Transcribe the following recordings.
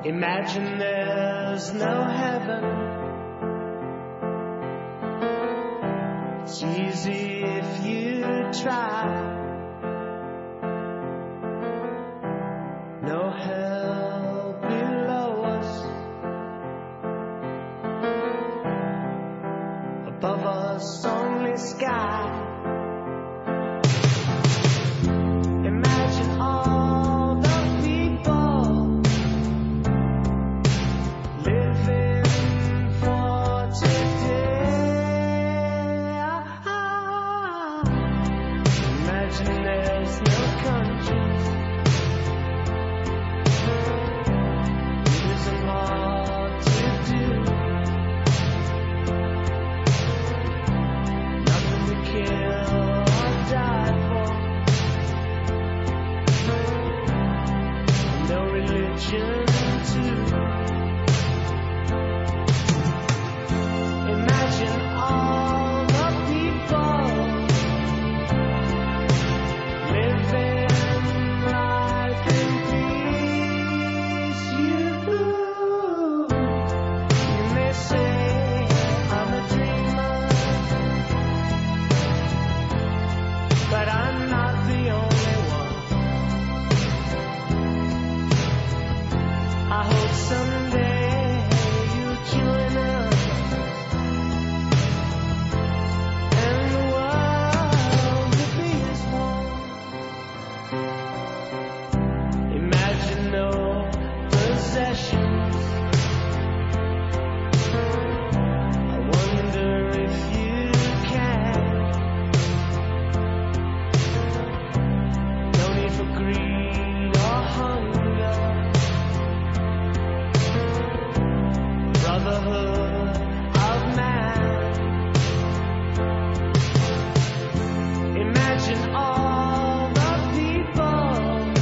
Imagine there's no heaven. It's easy if you try. No hell below us. Above us only sky. Imagine all the people living for today. Imagine there's no countries. It isn't hard to do. Nothing to kill or die for. No religion too. Imagine all the people living life in peace. You may say I'm a dreamer, but I'm not the only one. I hope someday you'll join us, and the world will be as one. Imagine no possessions. I wonder if you can. No need for greed or hunger. Brotherhood of man. Imagine all the people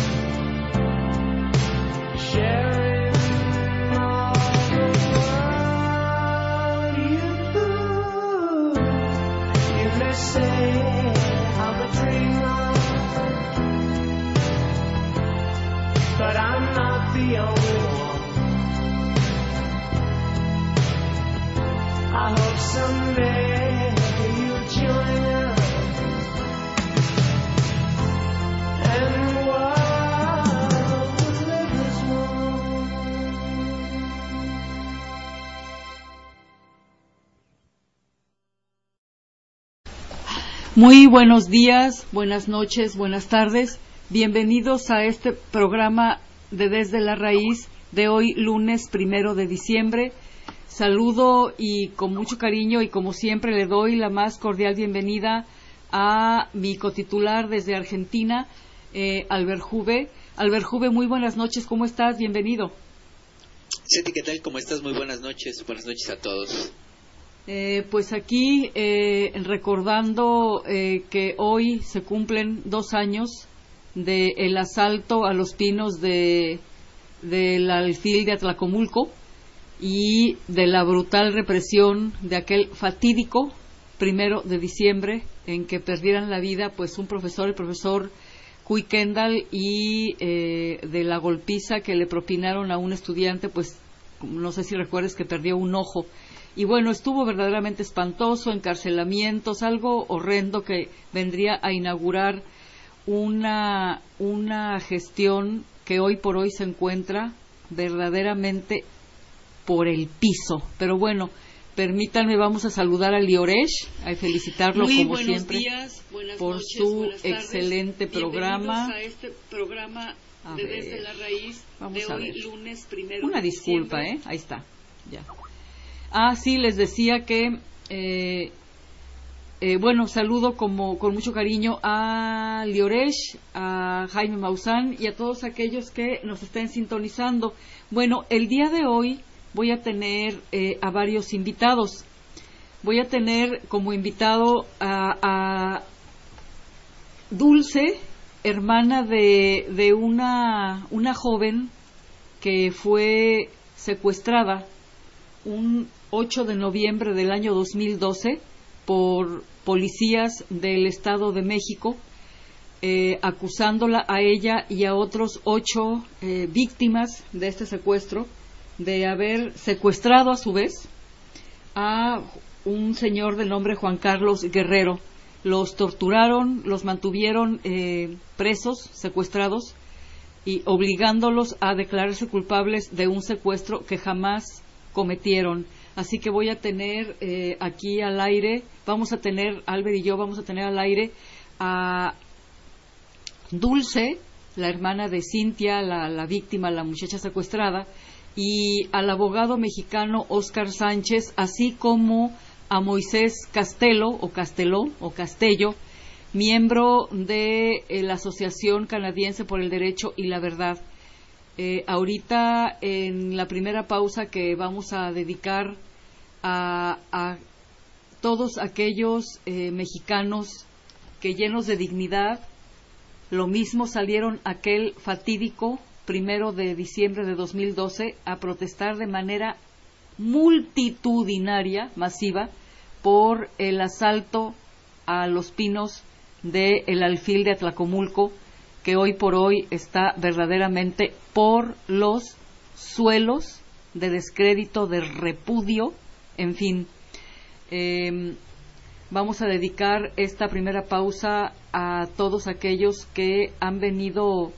sharing all the world. You may say I'm a dreamer, but I'm not the only one. I hope someday you'll join us, and the world will live as one. Muy buenos días, buenas noches, buenas tardes. Bienvenidos a este programa de Desde la Raíz de hoy, lunes 1 de diciembre. Saludo y con mucho cariño y como siempre le doy la más cordial bienvenida a mi cotitular desde Argentina, Albert Juve. Albert Juve, muy buenas noches, ¿cómo estás? Bienvenido. Ceti, ¿qué tal? ¿Cómo estás? Muy buenas noches a todos. Pues aquí recordando que hoy se cumplen 2 años del asalto a los pinos del alfil de Atlacomulco y de la brutal represión de aquel fatídico 1 de diciembre en que perdieran la vida pues el profesor Cuy Kendall, y de la golpiza que le propinaron a un estudiante, pues no sé si recuerdes que perdió un ojo. Y bueno, estuvo verdaderamente espantoso, encarcelamientos, algo horrendo que vendría a inaugurar una gestión que hoy por hoy se encuentra verdaderamente por el piso. Pero bueno, permítanme, vamos a saludar a Lioresh, a felicitarlo Muy como siempre días, por noches, su buenas tardes. excelente programa. Bienvenidos a este programa de Desde la Raíz Vamos de a hoy, ver. lunes 1 Una de disculpa, diciembre. ahí está, ya. Sí, les decía que, bueno, saludo con mucho cariño a Lioresh, a Jaime Maussan y a todos aquellos que nos estén sintonizando. Bueno, el día de hoy voy a tener a varios invitados. Voy a tener como invitado a Dulce, hermana de una joven que fue secuestrada un 8 de noviembre del año 2012 por policías del Estado de México acusándola a ella y a otros 8 víctimas de este secuestro de haber secuestrado a su vez a un señor de nombre Juan Carlos Guerrero. Los torturaron, los mantuvieron presos, secuestrados, y obligándolos a declararse culpables de un secuestro que jamás cometieron. Así que voy a tener aquí al aire, Albert y yo vamos a tener al aire a Dulce, la hermana de Cintia, la víctima, la muchacha secuestrada, y al abogado mexicano Óscar Sánchez, así como a Moisés Castello, miembro de la Asociación Canadiense por el Derecho y la Verdad. Ahorita, en la primera pausa que vamos a dedicar a todos aquellos mexicanos que, llenos de dignidad, lo mismo salieron aquel fatídico 1 de diciembre de 2012 a protestar de manera multitudinaria, masiva, por el asalto a Los Pinos del Alfil de Atlacomulco, que hoy por hoy está verdaderamente por los suelos, de descrédito, de repudio, en fin. Vamos a dedicar esta primera pausa a todos aquellos que han venido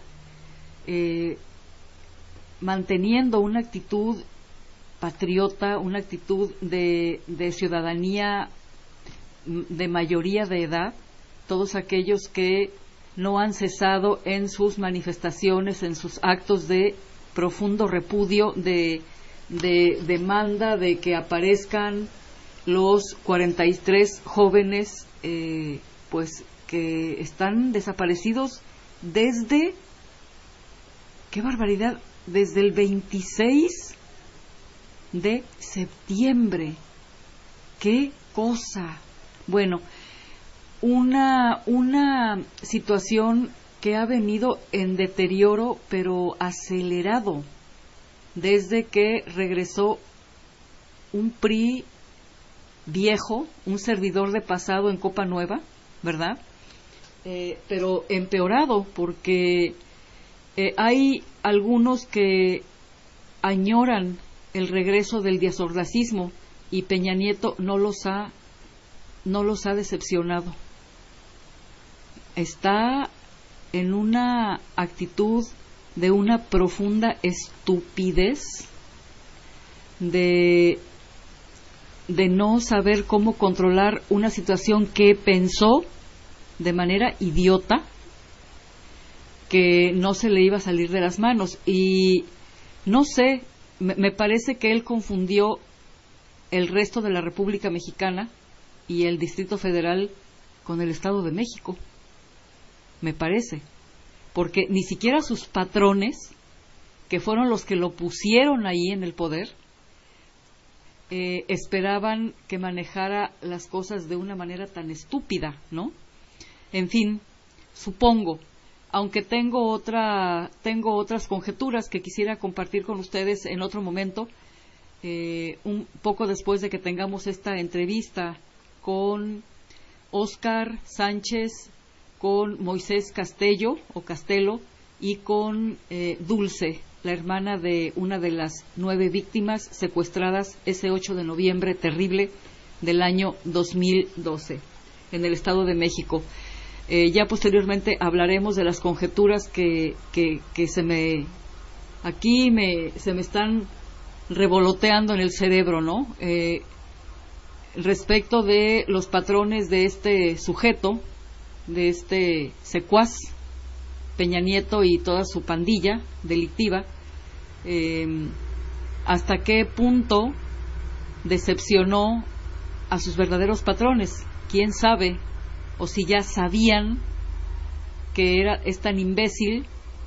manteniendo una actitud patriota, una actitud de ciudadanía de mayoría de edad, todos aquellos que no han cesado en sus manifestaciones, en sus actos de profundo repudio, de demanda de que aparezcan los 43 jóvenes pues que están desaparecidos desde, qué barbaridad, desde el 26 de septiembre. ¡Qué cosa! Bueno, una situación que ha venido en deterioro, pero acelerado, desde que regresó un PRI viejo, un servidor de pasado en Copa Nueva, ¿verdad? Pero empeorado, porque hay algunos que añoran el regreso del diazordacismo, y Peña Nieto no los ha decepcionado. Está en una actitud de una profunda estupidez, de no saber cómo controlar una situación que pensó de manera idiota que no se le iba a salir de las manos. Y no sé, me parece que él confundió el resto de la República Mexicana y el Distrito Federal con el Estado de México, me parece, porque ni siquiera sus patrones, que fueron los que lo pusieron ahí en el poder, esperaban que manejara las cosas de una manera tan estúpida, ¿no? En fin, supongo, aunque tengo otras conjeturas que quisiera compartir con ustedes en otro momento, un poco después de que tengamos esta entrevista con Óscar Sánchez, con Moisés Castello y con Dulce, la hermana de una de las 9 víctimas secuestradas ese 8 de noviembre terrible del año 2012 en el Estado de México. Ya posteriormente hablaremos de las conjeturas que se me están revoloteando en el cerebro, ¿no? Respecto de los patrones de este sujeto, de este secuaz, Peña Nieto y toda su pandilla delictiva, hasta qué punto decepcionó a sus verdaderos patrones. ¿Quién sabe? O si ya sabían que es tan imbécil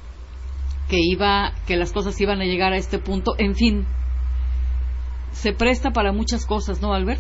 que las cosas iban a llegar a este punto. En fin, se presta para muchas cosas, ¿no, Albert?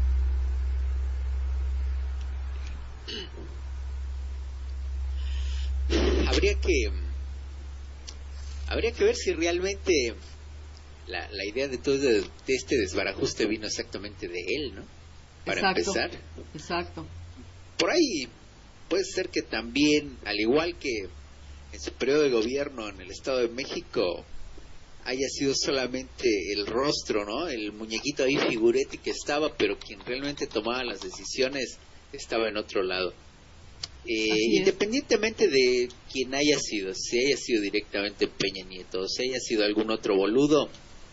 Habría que ver si realmente la idea de todo de este desbarajuste vino exactamente de él, ¿no? Para empezar. Exacto. Por ahí puede ser que también, al igual que en su periodo de gobierno en el Estado de México, haya sido solamente el rostro, ¿no? El muñequito ahí figurete que estaba, pero quien realmente tomaba las decisiones estaba en otro lado. Independientemente de quién haya sido, si haya sido directamente Peña Nieto o si haya sido algún otro boludo,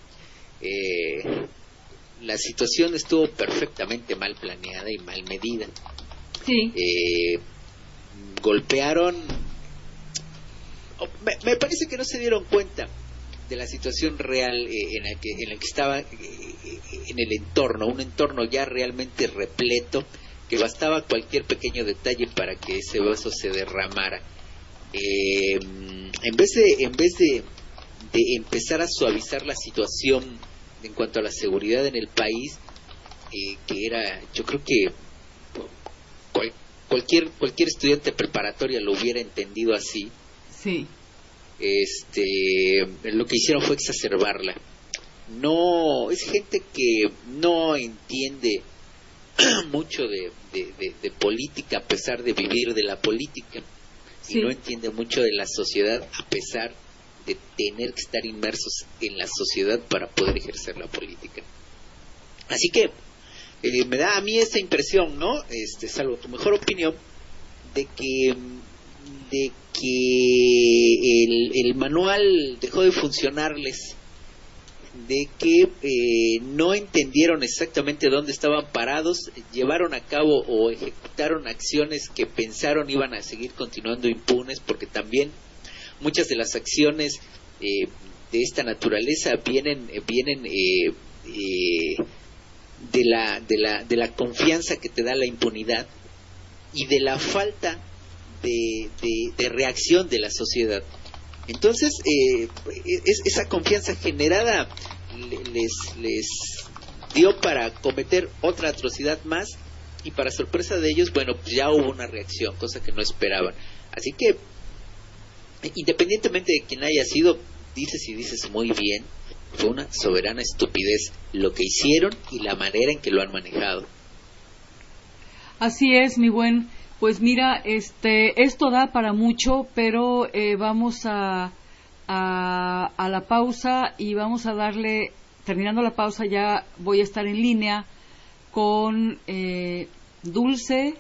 la situación estuvo perfectamente mal planeada y mal medida. Sí. Golpearon, me parece que no se dieron cuenta de la situación real en la que estaba en el entorno, un entorno ya realmente repleto, que bastaba cualquier pequeño detalle para que ese vaso se derramara. En vez de empezar a suavizar la situación en cuanto a la seguridad en el país, que era, yo creo que cualquier estudiante preparatoria lo hubiera entendido así. Sí. Lo que hicieron fue exacerbarla. No, es gente que no entiende mucho de política a pesar de vivir de la política, sí. Y no entiende mucho de la sociedad a pesar de tener que estar inmersos en la sociedad para poder ejercer la política. Así que me da a mí esa impresión, ¿no? Salvo tu mejor opinión, de que el manual dejó de funcionarles, de que no entendieron exactamente dónde estaban parados, llevaron a cabo o ejecutaron acciones que pensaron iban a seguir continuando impunes, porque también muchas de las acciones de esta naturaleza vienen de la confianza que te da la impunidad y de la falta de reacción de la sociedad. Entonces, esa confianza generada les dio para cometer otra atrocidad más, y para sorpresa de ellos, bueno, pues ya hubo una reacción, cosa que no esperaban. Así que, independientemente de quién haya sido, dices muy bien, fue una soberana estupidez lo que hicieron y la manera en que lo han manejado. Así es, mi buen. Pues mira, esto da para mucho, pero vamos a la pausa y vamos a darle, terminando la pausa ya voy a estar en línea con Dulce,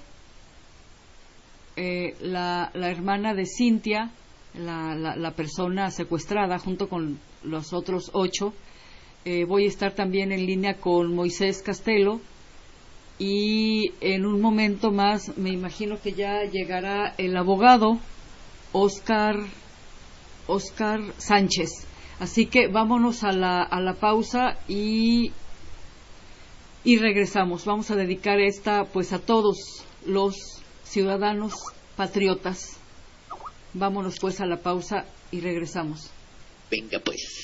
la hermana de Cintia, la persona secuestrada junto con los otros 8. Voy a estar también en línea con Moisés Castelo. Y en un momento más me imagino que ya llegará el abogado Oscar Sánchez. Así que vámonos a la pausa y regresamos. Vamos a dedicar esta pues a todos los ciudadanos patriotas. Vámonos pues a la pausa y regresamos. Venga pues.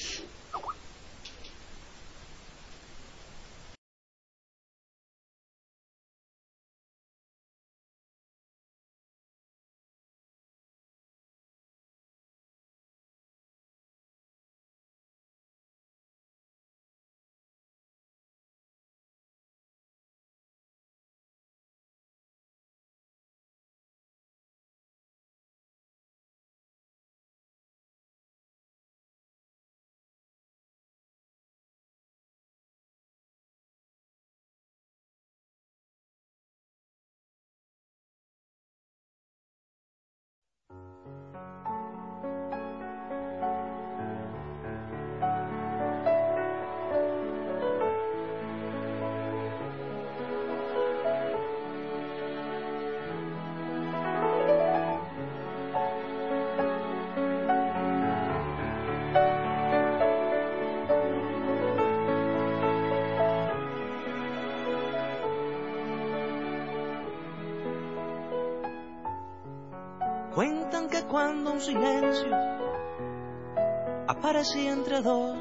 Cuentan que cuando un silencio aparecía entre dos,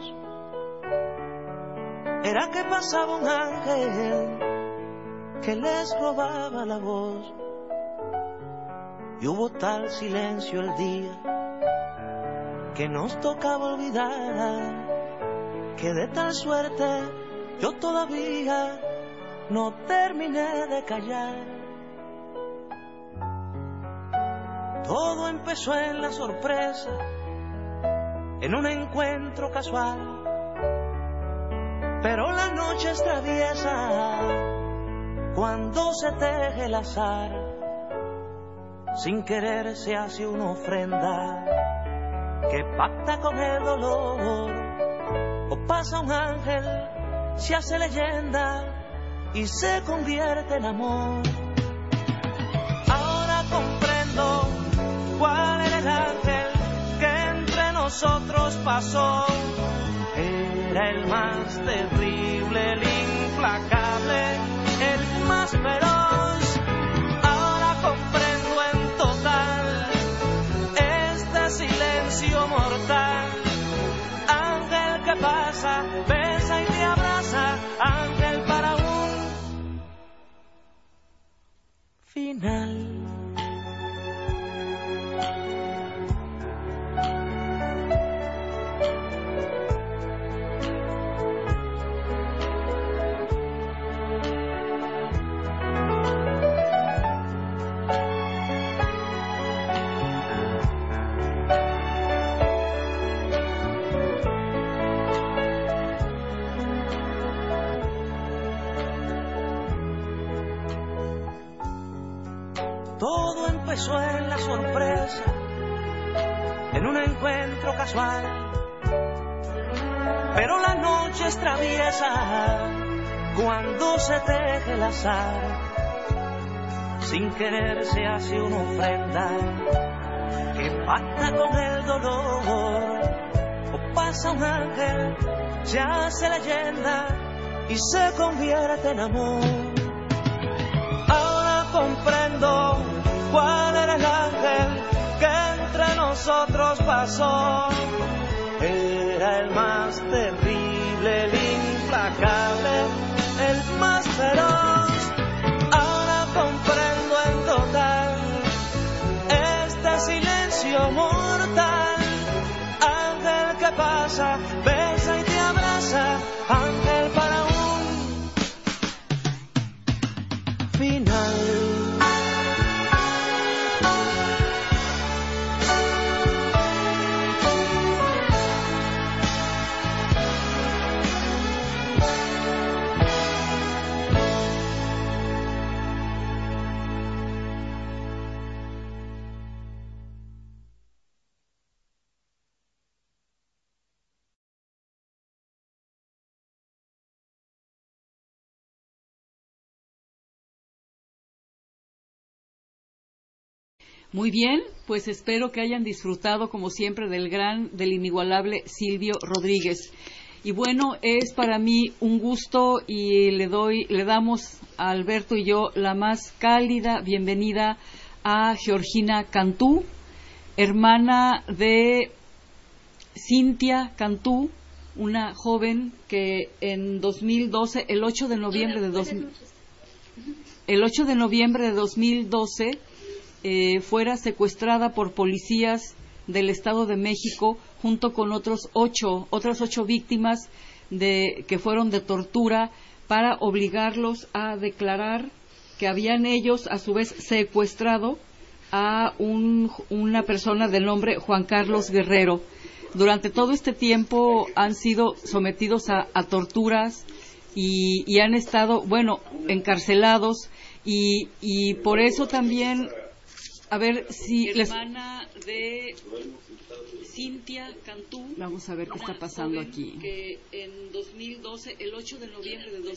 era que pasaba un ángel que les robaba la voz. Y hubo tal silencio el día que nos tocaba olvidar, que de tal suerte yo todavía no terminé de callar. Todo empezó en la sorpresa, en un encuentro casual, pero la noche es traviesa cuando se teje el azar. Sin querer se hace una ofrenda que pacta con el dolor, o pasa un ángel, se hace leyenda y se convierte en amor. Ahora comprendo cuál era el ángel que entre nosotros pasó. Era el más terrible, el implacable, el más feroz. Ahora comprendo en total este silencio mortal. Ángel que pasa, besa y te abraza, ángel para un final. Todo empezó en la sorpresa, en un encuentro casual, pero la noche es traviesa cuando se teje el azar. Sin querer se hace una ofrenda que pacta con el dolor, o pasa un ángel, se hace leyenda y se convierte en amor. Ahora comprendo cuál era el ángel que entre nosotros pasó. Era el más terrible, el implacable, el más feroz. Ahora comprendo en total este silencio mortal. Ángel que pasa, besa y te abraza, ángel para un final. Muy bien, pues espero que hayan disfrutado como siempre del inigualable Silvio Rodríguez. Y bueno, es para mí un gusto y le damos a Alberto y yo la más cálida bienvenida a Georgina Cantú, hermana de Cintia Cantú, una joven que en 2012, el 8 de noviembre de 2012 fuera secuestrada por policías del Estado de México junto con otras ocho víctimas que fueron de tortura para obligarlos a declarar que habían ellos a su vez secuestrado a una persona del nombre Juan Carlos Guerrero. Durante todo este tiempo han sido sometidos a torturas y han estado, encarcelados y por eso también. A ver si hermana de Cintia Cantú. Vamos a ver qué está pasando aquí. Que en 2012, el 8 de noviembre de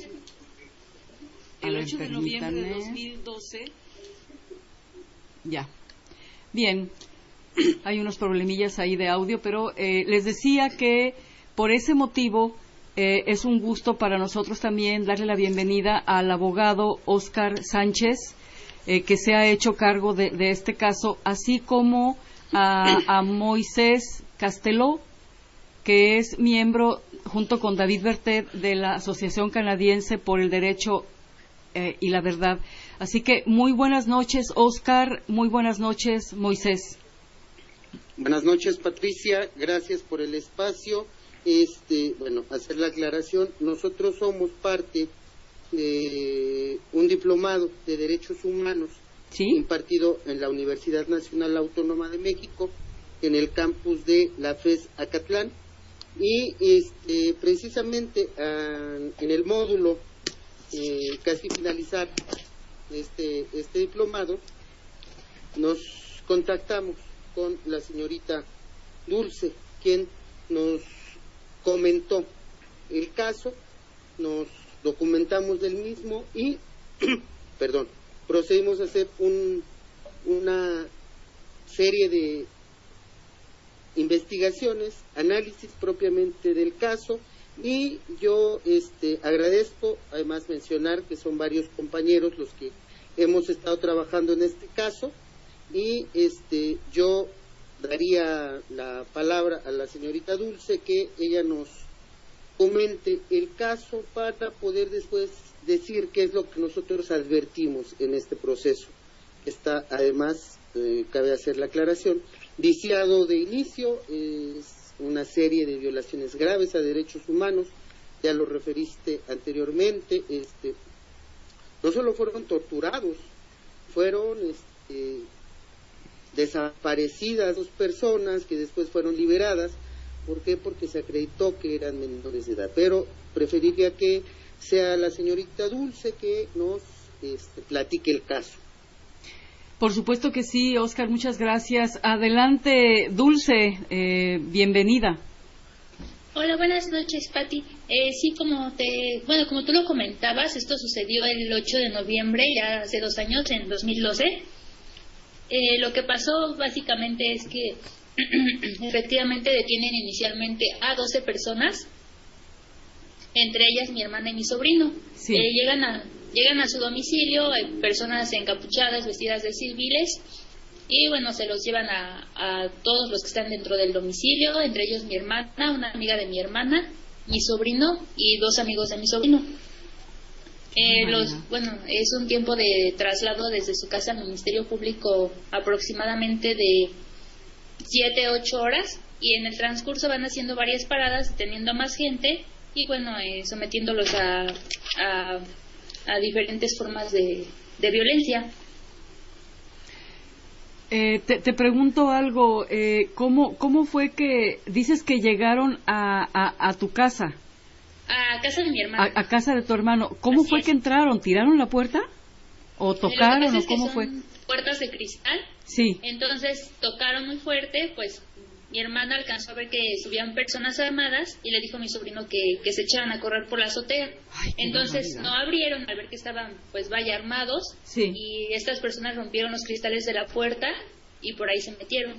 2012. Ya. Bien. Hay unos problemillas ahí de audio, pero les decía que por ese motivo es un gusto para nosotros también darle la bienvenida al abogado Óscar Sánchez, que se ha hecho cargo de este caso, así como a Moisés Casteló, que es miembro, junto con David Bertet, de la Asociación Canadiense por el Derecho y la Verdad. Así que muy buenas noches, Óscar, muy buenas noches, Moisés. Buenas noches, Patricia, gracias por el espacio. Hacer la aclaración, nosotros somos parte un diplomado de Derechos Humanos ¿Sí? impartido en la Universidad Nacional Autónoma de México, en el campus de la FES Acatlán, y precisamente en el módulo casi finalizar este diplomado, nos contactamos con la señorita Dulce, quien nos comentó el caso, nos documentamos del mismo y procedimos a hacer una serie de investigaciones, análisis propiamente del caso, y yo agradezco además mencionar que son varios compañeros los que hemos estado trabajando en este caso, y yo daría la palabra a la señorita Dulce, que ella nos comente el caso para poder después decir qué es lo que nosotros advertimos en este proceso, que está además, cabe hacer la aclaración, viciado de inicio, es una serie de violaciones graves a derechos humanos, ya lo referiste anteriormente, no solo fueron torturados, fueron desaparecidas 2 personas que después fueron liberadas. ¿Por qué? Porque se acreditó que eran menores de edad, pero preferiría que sea la señorita Dulce que nos platique el caso. Por supuesto que sí, Óscar, muchas gracias. Adelante, Dulce, bienvenida. Hola, buenas noches, Pati. Sí, como tú lo comentabas, esto sucedió el 8 de noviembre, ya hace 2 años, en 2012. Lo que pasó básicamente es que efectivamente detienen inicialmente a 12 personas, entre ellas mi hermana y mi sobrino. Sí. Llegan a su domicilio, personas encapuchadas, vestidas de civiles, y bueno, se los llevan a todos los que están dentro del domicilio, entre ellos mi hermana, una amiga de mi hermana, mi sobrino y 2 amigos de mi sobrino. Es un tiempo de traslado desde su casa al Ministerio Público aproximadamente de 7-8 horas, y en el transcurso van haciendo varias paradas, deteniendo a más gente y sometiéndolos a diferentes formas de violencia. Te pregunto algo, ¿cómo fue que dices que llegaron a tu casa? A casa de mi hermano. A casa de tu hermano. ¿Cómo fue que entraron? ¿Tiraron la puerta? ¿O tocaron? ¿O cómo fue? Puertas de cristal. Sí. Entonces tocaron muy fuerte, pues mi hermana alcanzó a ver que subían personas armadas y le dijo a mi sobrino que se echaran a correr por la azotea. Ay, entonces no abrieron al ver que estaban armados. Sí. Y estas personas rompieron los cristales de la puerta y por ahí se metieron.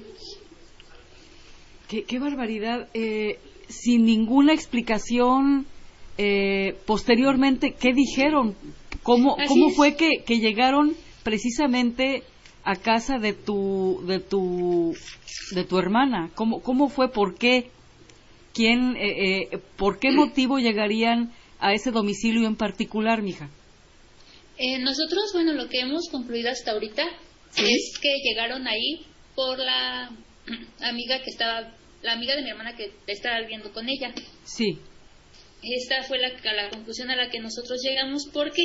Qué barbaridad. Sin ninguna explicación, posteriormente, ¿qué dijeron? ¿Cómo fue que llegaron precisamente a casa de tu hermana? ¿Cómo fue? ¿Por qué? ¿Quién? ¿Por qué motivo llegarían a ese domicilio en particular, mija? Nosotros, lo que hemos concluido hasta ahorita es que llegaron ahí por la amiga de mi hermana que estaba viviendo con ella. Sí. Esta fue la conclusión a la que nosotros llegamos, porque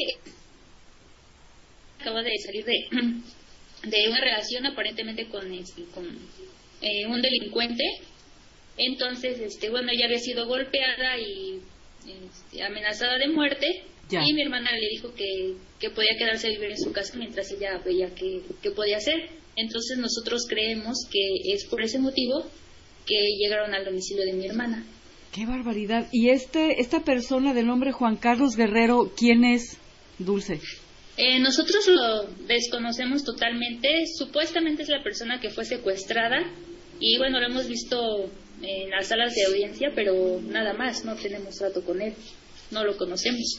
acaba de salir de una relación aparentemente con un delincuente. Entonces, ella había sido golpeada y amenazada de muerte. Ya. Y mi hermana le dijo que podía quedarse a vivir en su casa mientras ella veía qué podía hacer. Entonces nosotros creemos que es por ese motivo que llegaron al domicilio de mi hermana. ¡Qué barbaridad! ¿Y esta persona de nombre Juan Carlos Guerrero, quién es, Dulce? Nosotros lo desconocemos totalmente. Supuestamente es la persona que fue secuestrada y lo hemos visto en las salas de audiencia, pero nada más, no tenemos trato con él, no lo conocemos.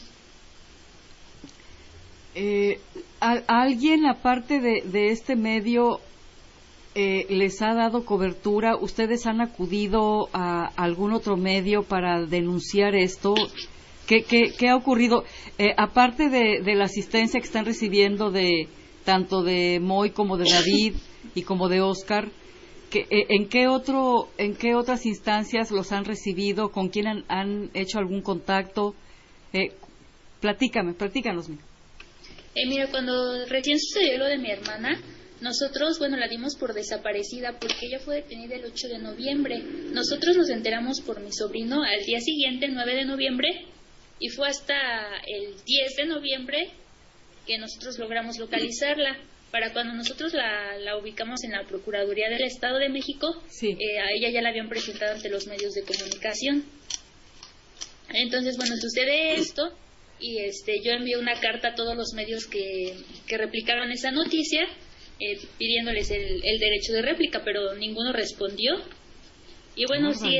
¿Alguien aparte de este medio les ha dado cobertura? ¿Ustedes han acudido a algún otro medio para denunciar esto? ¿Qué ha ocurrido? Aparte de la asistencia que están recibiendo tanto de Moy como de David y como de Óscar, ¿en qué otras instancias los han recibido? ¿Con quién han hecho algún contacto? Platícanos. Mira, cuando recién sucedió lo de mi hermana, nosotros, bueno, la dimos por desaparecida porque ella fue detenida el 8 de noviembre. Nosotros nos enteramos por mi sobrino al día siguiente, el 9 de noviembre, y fue hasta el 10 de noviembre que nosotros logramos localizarla. Para cuando nosotros la ubicamos en la Procuraduría del Estado de México, sí. A ella ya la habían presentado ante los medios de comunicación. Entonces, bueno, sucede esto y yo envié una carta a todos los medios que replicaron esa noticia, pidiéndoles el derecho de réplica, pero ninguno respondió. Y bueno, sí,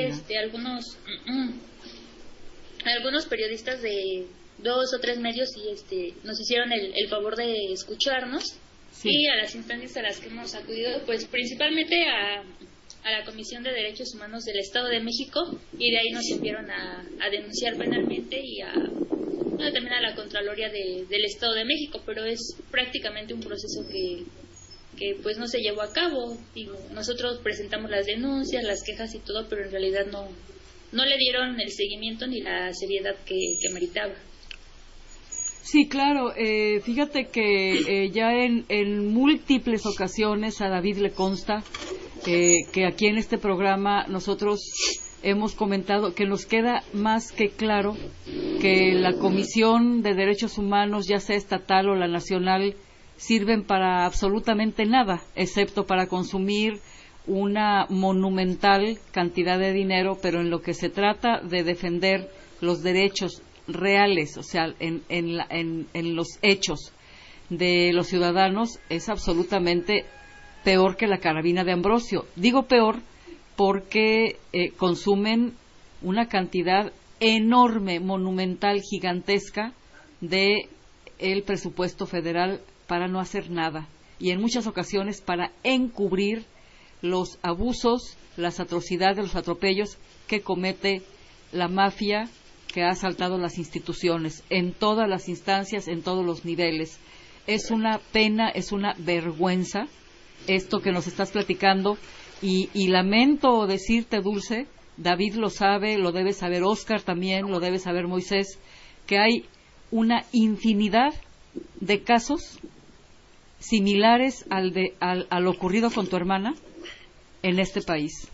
algunos periodistas de 2 o 3 medios sí, nos hicieron el favor de escucharnos. Sí. Y a las instancias a las que hemos acudido, pues principalmente a la Comisión de Derechos Humanos del Estado de México, y de ahí nos enviaron a denunciar penalmente y también a la Contraloría del Estado de México, pero es prácticamente un proceso que pues no se llevó a cabo. Digo, nosotros presentamos las denuncias, las quejas y todo, pero en realidad no le dieron el seguimiento ni la seriedad que meritaba. Sí, claro. Fíjate que ya en múltiples ocasiones a David le consta que aquí en este programa nosotros hemos comentado que nos queda más que claro que la Comisión de Derechos Humanos, ya sea estatal o la nacional, sirven para absolutamente nada, excepto para consumir una monumental cantidad de dinero, pero en lo que se trata de defender los derechos reales, o sea, en los hechos de los ciudadanos, es absolutamente peor que la carabina de Ambrosio. Digo peor porque consumen una cantidad enorme, monumental, gigantesca de el presupuesto federal para no hacer nada, y en muchas ocasiones para encubrir los abusos, las atrocidades, los atropellos que comete la mafia que ha asaltado las instituciones, en todas las instancias, en todos los niveles. Es una pena, es una vergüenza esto que nos estás platicando, y lamento decirte, Dulce, David lo sabe, lo debe saber Óscar también, lo debe saber Moisés, que hay una infinidad de casos similares al ocurrido con tu hermana en este país.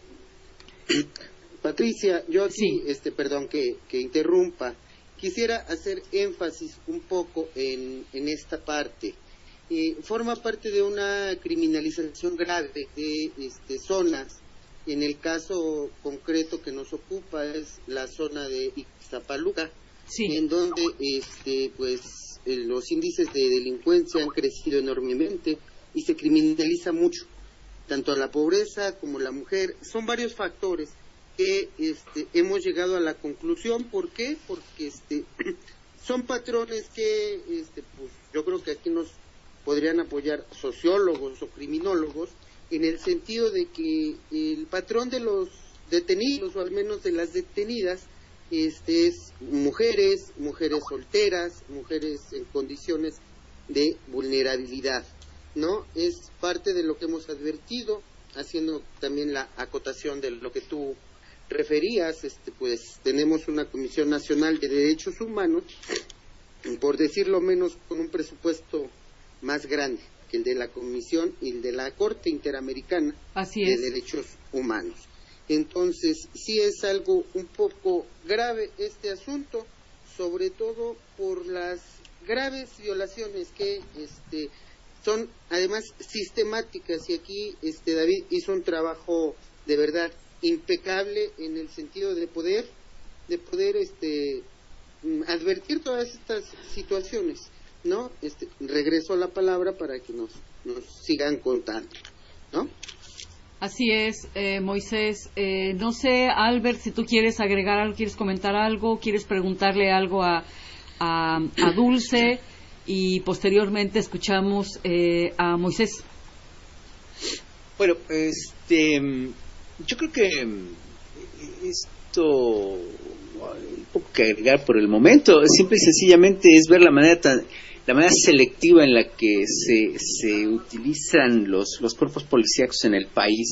Patricia, yo aquí, sí. Perdón que interrumpa, quisiera hacer énfasis un poco en esta parte. Forma parte de una criminalización grave de zonas. En el caso concreto que nos ocupa es la zona de Ixtapaluca, sí. En donde los índices de delincuencia han crecido enormemente y se criminaliza mucho, tanto a la pobreza como a la mujer. Son varios factores que hemos llegado a la conclusión. ¿Por qué? Porque son patrones que pues yo creo que aquí nos podrían apoyar sociólogos o criminólogos, en el sentido de que el patrón de los detenidos, o al menos de las detenidas, es mujeres solteras, mujeres en condiciones de vulnerabilidad, ¿no? Es parte de lo que hemos advertido, haciendo también la acotación de lo que tú referías. Pues tenemos una Comisión Nacional de Derechos Humanos, por decirlo menos, con un presupuesto más grande que el de la Comisión y el de la Corte Interamericana de Derechos Humanos. Entonces, sí es algo un poco grave este asunto, sobre todo por las graves violaciones que son además sistemáticas, y aquí David hizo un trabajo de verdad impecable en el sentido de poder advertir todas estas situaciones, ¿no? Regreso a la palabra para que nos sigan contando, ¿no? Así es, Moisés. No sé, Albert, si tú quieres agregar algo, quieres comentar algo, quieres preguntarle algo a Dulce, y posteriormente escuchamos a Moisés. Bueno, yo creo que esto hay poco que agregar por el momento. Simple y sencillamente es ver la manera selectiva en la que se utilizan los cuerpos policíacos en el país.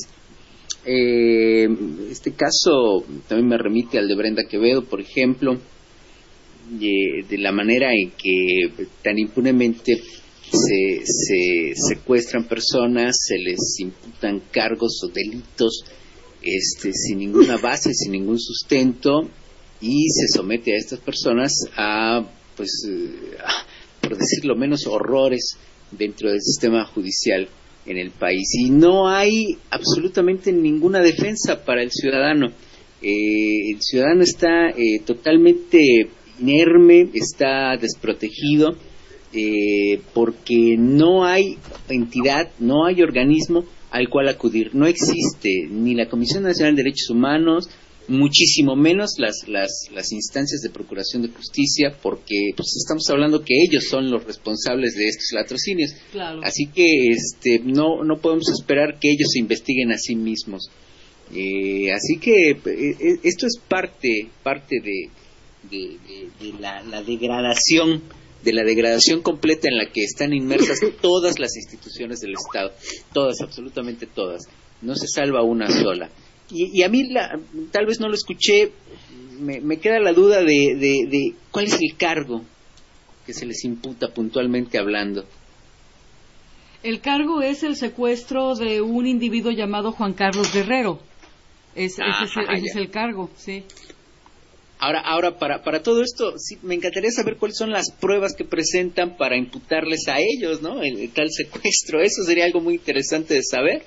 Este caso también me remite al de Brenda Quevedo, por ejemplo. de la manera en que tan impunemente se secuestran personas, se les imputan cargos o delitos sin ninguna base, sin ningún sustento, y se somete a estas personas a, por decirlo menos, horrores dentro del sistema judicial en el país. Y no hay absolutamente ninguna defensa para el ciudadano. El ciudadano está totalmente inerme, está desprotegido, porque no hay entidad, no hay organismo al cual acudir. No existe ni la Comisión Nacional de Derechos Humanos, muchísimo menos las instancias de procuración de justicia, porque estamos hablando que ellos son los responsables de estos latrocinios. Claro. Así que no podemos esperar que ellos se investiguen a sí mismos. Así que esto es parte de la degradación, de la degradación completa en la que están inmersas todas las instituciones del Estado, todas, absolutamente todas. No se salva una sola. Y a mí, tal vez no lo escuché, me queda la duda de cuál es el cargo que se les imputa puntualmente hablando. El cargo es el secuestro de un individuo llamado Juan Carlos Guerrero. Ese es el cargo, sí. Ahora para todo esto, sí, me encantaría saber cuáles son las pruebas que presentan para imputarles a ellos, ¿no? El tal secuestro. Eso sería algo muy interesante de saber.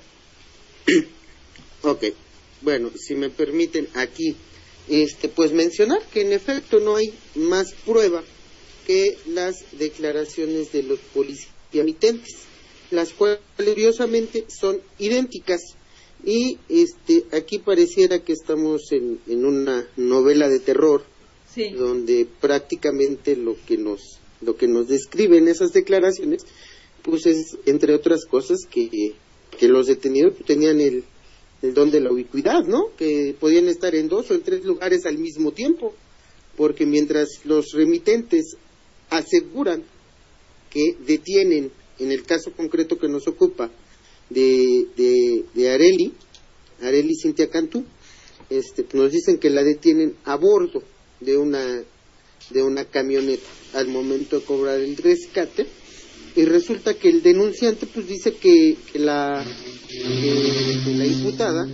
Ok. Bueno, si me permiten aquí, pues mencionar que en efecto no hay más prueba que las declaraciones de los policías remitentes, las cuales curiosamente son idénticas, y aquí pareciera que estamos en una novela de terror, sí, donde prácticamente lo que nos describen esas declaraciones, pues es, entre otras cosas, que los detenidos tenían el don de la ubicuidad, ¿no? Que podían estar en 2 o en 3 lugares al mismo tiempo, porque mientras los remitentes aseguran que detienen, en el caso concreto que nos ocupa, de Arely Cintia Cantú, nos dicen que la detienen a bordo de una camioneta al momento de cobrar el rescate, y resulta que el denunciante pues dice que la imputada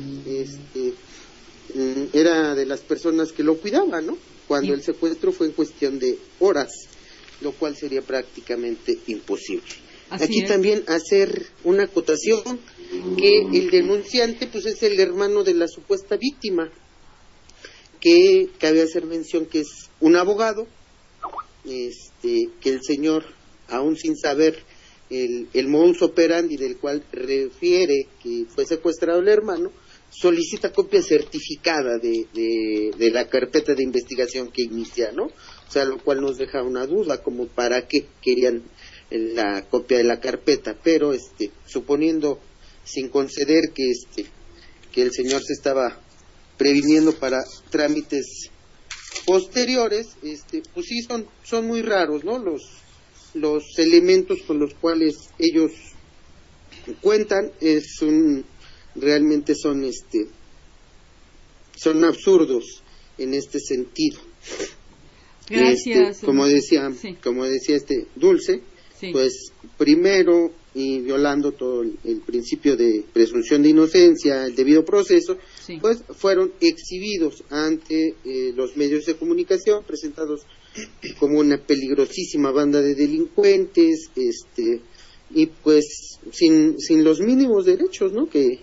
era de las personas que lo cuidaban, ¿no? Cuando el secuestro fue en cuestión de horas, lo cual sería prácticamente imposible. Aquí también hacer una acotación que el denunciante pues es el hermano de la supuesta víctima, que cabe hacer mención que es un abogado, que el señor, aún sin saber el modus operandi del cual refiere que fue secuestrado el hermano, solicita copia certificada de la carpeta de investigación que inicia, ¿no? O sea, lo cual nos deja una duda, como para qué querían la copia de la carpeta, pero suponiendo, sin conceder que el señor se estaba previniendo para trámites posteriores, pues sí son muy raros, ¿no? Los elementos con los cuales ellos cuentan realmente son absurdos en este sentido. Gracias. Como decía Dulce, sí, pues primero, y violando todo el principio de presunción de inocencia, el debido proceso, sí, pues fueron exhibidos ante los medios de comunicación, presentados como una peligrosísima banda de delincuentes, y pues sin los mínimos derechos, ¿no? que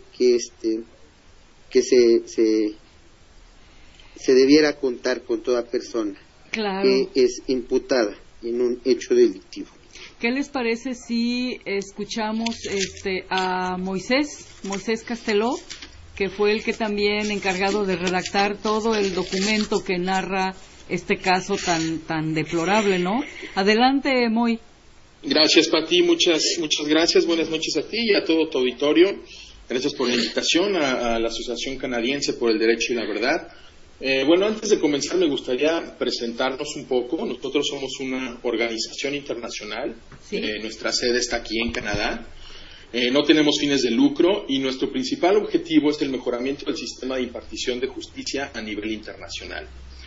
se debiera contar con toda persona, claro, que es imputada en un hecho delictivo. ¿Qué les parece si escuchamos a Moisés Casteló, que fue el que también encargado de redactar todo el documento que narra este caso tan deplorable, ¿no? Adelante, Moy. Gracias, Pati, muchas gracias, buenas noches a ti y a todo tu auditorio. Gracias por la invitación a la Asociación Canadiense por el Derecho y la Verdad. Bueno, antes de comenzar me gustaría presentarnos un poco. Nosotros somos una organización internacional, ¿sí? Nuestra sede está aquí en Canadá. No tenemos fines de lucro y nuestro principal objetivo es el mejoramiento del sistema de impartición de justicia a nivel internacional.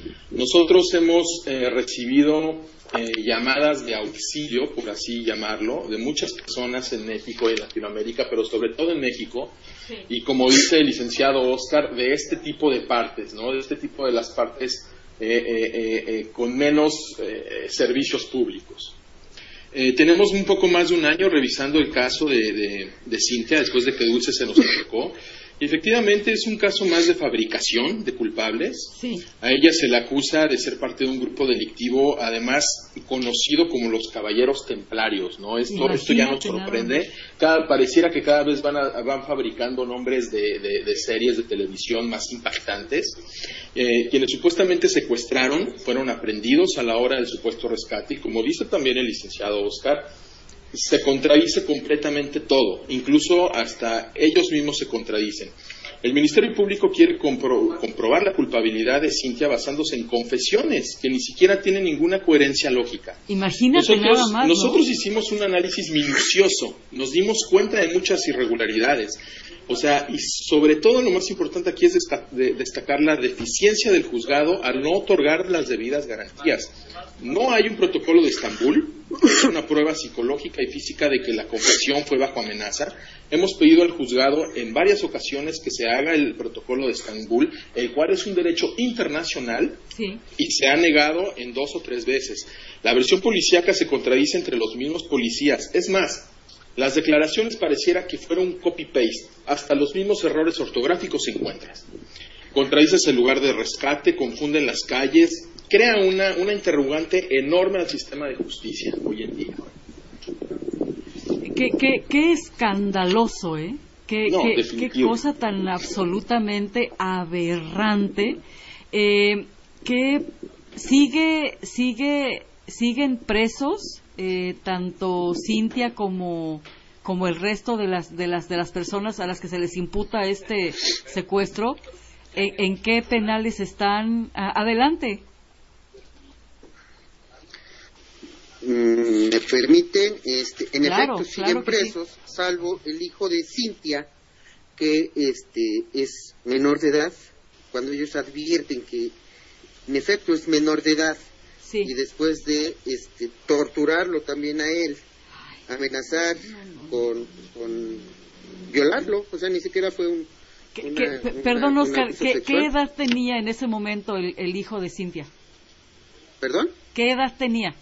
Nosotros hemos recibido llamadas de auxilio, por así llamarlo, de muchas personas en México y en Latinoamérica, pero sobre todo en México, sí. Y como dice el licenciado Oscar, de este tipo de partes, ¿no? De este tipo de las partes con menos servicios públicos. Tenemos un poco más de un año revisando el caso de Cintia, después de que Dulce se nos acercó. Y efectivamente es un caso más de fabricación de culpables. Sí. A ella se le acusa de ser parte de un grupo delictivo, además conocido como los Caballeros Templarios, ¿no? Esto ya nos sorprende. Pareciera que cada vez van fabricando nombres de series de televisión más impactantes. Quienes supuestamente secuestraron fueron aprehendidos a la hora del supuesto rescate, y como dice también el licenciado Oscar, se contradice completamente todo, incluso hasta ellos mismos se contradicen. El Ministerio Público quiere comprobar la culpabilidad de Cintia basándose en confesiones que ni siquiera tienen ninguna coherencia lógica. Imagínate nada más, ¿no? Nosotros hicimos un análisis minucioso, nos dimos cuenta de muchas irregularidades. O sea, y sobre todo lo más importante aquí es destacar la deficiencia del juzgado al no otorgar las debidas garantías. No hay un protocolo de Estambul, es una prueba psicológica y física de que la confesión fue bajo amenaza. Hemos pedido al juzgado en varias ocasiones que se haga el protocolo de Estambul, el cual es un derecho internacional, sí. Y se ha negado en 2 o 3 veces. La versión policíaca se contradice entre los mismos policías. Es más, las declaraciones pareciera que fueron un copy-paste, hasta los mismos errores ortográficos se encuentran. Contradices el lugar de rescate, confunden las calles, crea una interrogante enorme al sistema de justicia hoy en día. Qué escandaloso, ¿eh? Qué cosa tan absolutamente aberrante, que siguen presos tanto Cintia como el resto de las personas a las que se les imputa este secuestro. ¿En qué penales están? Adelante. Me permiten, en efecto siguen presos, sí. Salvo el hijo de Cintia, que es menor de edad. Cuando ellos advierten que en efecto es menor de edad, sí. Y después de torturarlo también a él, amenazar con violarlo, o sea, ni siquiera fue perdón, Oscar, ¿qué edad tenía en ese momento el hijo de Cintia? ¿Perdón? ¿Qué edad tenía?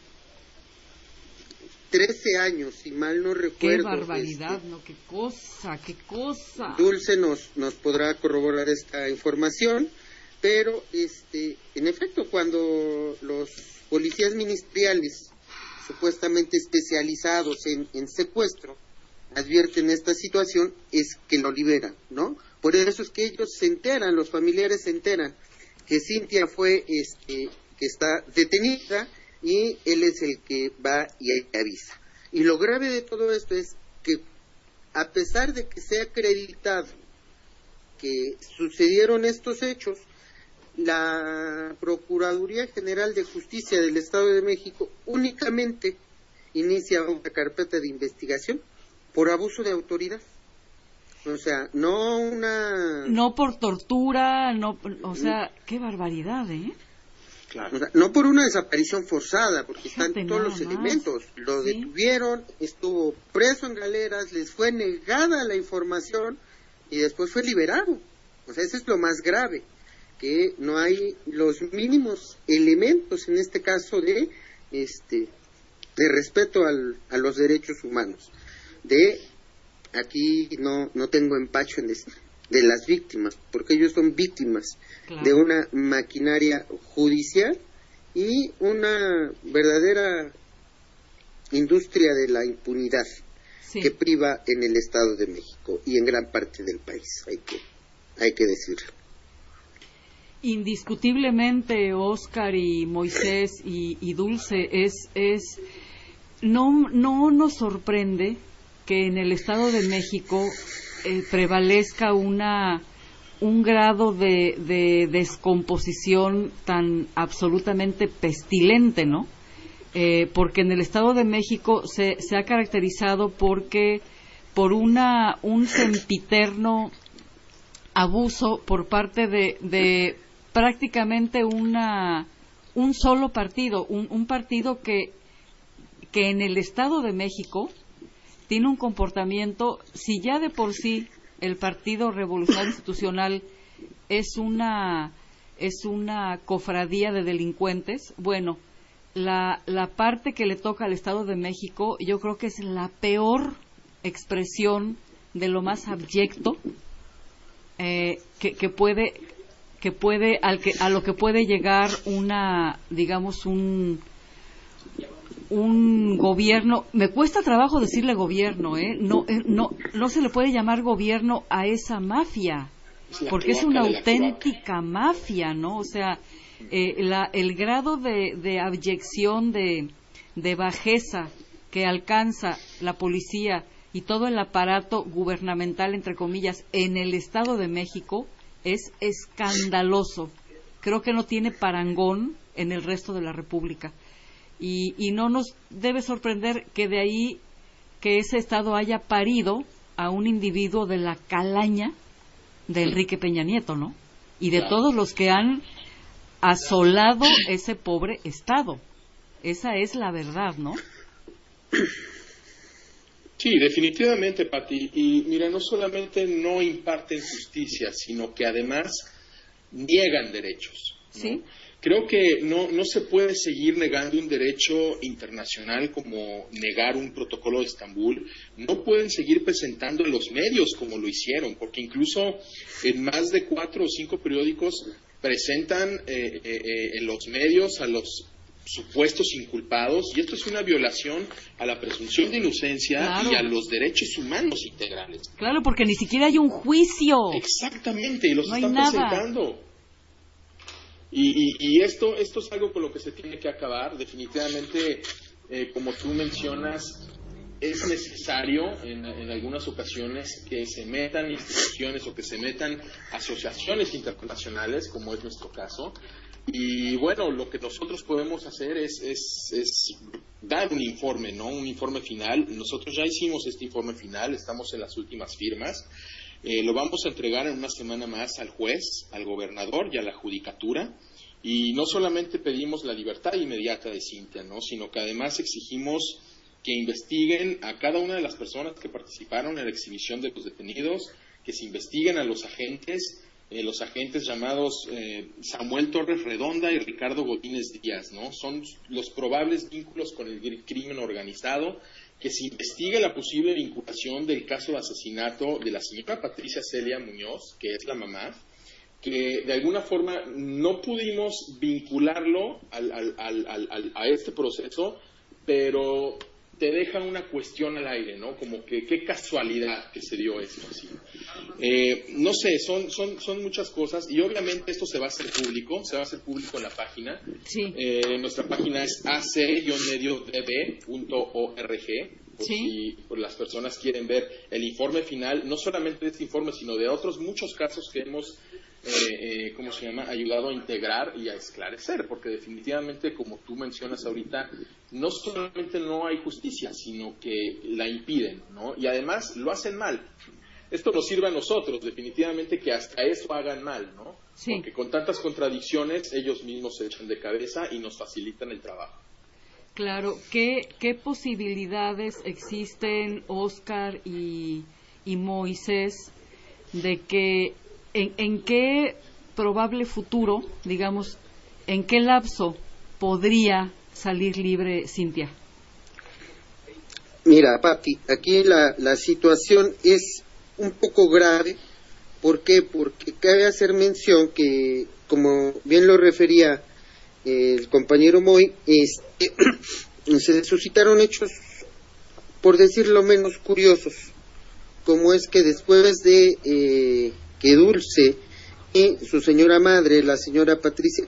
13 años, si mal no recuerdo. ¡Qué barbaridad! ¿No? ¡Qué cosa! Dulce nos podrá corroborar esta información, pero en efecto, cuando los policías ministeriales, supuestamente especializados en secuestro, advierten esta situación, es que lo liberan, ¿no? Por eso es que ellos se enteran, los familiares se enteran que Cintia fue, que está detenida, y él es el que va y avisa. Y lo grave de todo esto es que, a pesar de que se ha acreditado que sucedieron estos hechos, la Procuraduría General de Justicia del Estado de México únicamente inicia una carpeta de investigación por abuso de autoridad. O sea, no por tortura, o sea, qué barbaridad, ¿eh? Claro. O sea, no por una desaparición forzada, porque están todos los elementos. Lo detuvieron, estuvo preso en galeras, les fue negada la información y después fue liberado. O sea, eso es lo más grave, que no hay los mínimos elementos en este caso de respeto a los derechos humanos. Aquí no tengo empacho de las víctimas, porque ellos son víctimas, claro, de una maquinaria judicial y una verdadera industria de la impunidad, sí, que priva en el Estado de México y en gran parte del país, hay que decirlo. Indiscutiblemente, Oscar y Moisés y Dulce, no nos sorprende que en el Estado de México prevalezca un grado de descomposición tan absolutamente pestilente, ¿no? Porque en el Estado de México se ha caracterizado por un sempiterno abuso por parte de prácticamente un solo partido, un partido que en el Estado de México tiene un comportamiento, si ya de por sí el Partido Revolucionario Institucional es una cofradía de delincuentes, bueno, la parte que le toca al Estado de México yo creo que es la peor expresión de lo más abyecto que puede a lo que puede llegar un gobierno. Me cuesta trabajo decirle gobierno, no se le puede llamar gobierno a esa mafia, porque es una auténtica mafia, ¿no? O sea, el grado de abyección, de bajeza que alcanza la policía y todo el aparato gubernamental, entre comillas, en el Estado de México es escandaloso. Creo que no tiene parangón en el resto de la República. Y no nos debe sorprender que de ahí, que ese Estado haya parido a un individuo de la calaña de Enrique Peña Nieto, ¿no? Y de todos los que han asolado ese pobre Estado. Esa es la verdad, ¿no? Sí, definitivamente, Pati. Y mira, no solamente no imparten justicia, sino que además niegan derechos, ¿no? Sí. Creo que no se puede seguir negando un derecho internacional como negar un protocolo de Estambul. No pueden seguir presentando en los medios como lo hicieron, porque incluso en más de 4 o 5 periódicos presentan en los medios a los supuestos inculpados, y esto es una violación a la presunción de inocencia, claro, y a los derechos humanos integrales. Claro, porque ni siquiera hay un juicio. Exactamente, y los no están presentando. Y esto es algo con lo que se tiene que acabar. Definitivamente, como tú mencionas, es necesario en algunas ocasiones que se metan instituciones o que se metan asociaciones internacionales, como es nuestro caso. Y bueno, lo que nosotros podemos hacer es dar un informe, ¿no? Un informe final. Nosotros ya hicimos este informe final, estamos en las últimas firmas. Lo vamos a entregar en una semana más al juez, al gobernador y a la judicatura. Y no solamente pedimos la libertad inmediata de Cintia, ¿no? Sino que además exigimos que investiguen a cada una de las personas que participaron en la exhibición de los detenidos, que se investiguen a los agentes llamados Samuel Torres Redonda y Ricardo Godínez Díaz, ¿no? Son los probables vínculos con el crimen organizado, que se investigue la posible vinculación del caso de asesinato de la señora Patricia Celia Muñoz, que es la mamá, que de alguna forma no pudimos vincularlo a este proceso, pero te deja una cuestión al aire, ¿no? Como que qué casualidad que se dio esto así. No sé, son muchas cosas, y obviamente esto se va a hacer público en la página. Sí. Nuestra página es ac-db.org, por las personas quieren ver el informe final, no solamente de este informe, sino de otros muchos casos que hemos ayudado a integrar y a esclarecer, porque definitivamente, como tú mencionas ahorita, no solamente no hay justicia, sino que la impiden, ¿no? Y además lo hacen mal. Esto nos sirve a nosotros, definitivamente, que hasta eso hagan mal, ¿no? Sí. Porque con tantas contradicciones ellos mismos se echan de cabeza y nos facilitan el trabajo. Claro, ¿qué posibilidades existen, Óscar y Moisés, de que en qué probable futuro, digamos, en qué lapso podría salir libre Cintia? Mira, Pati, aquí la situación es un poco grave. ¿Por qué? Porque cabe hacer mención que, como bien lo refería el compañero Moy, se suscitaron hechos, por decirlo menos, curiosos, como es que después de que Dulce y su señora madre, la señora Patricia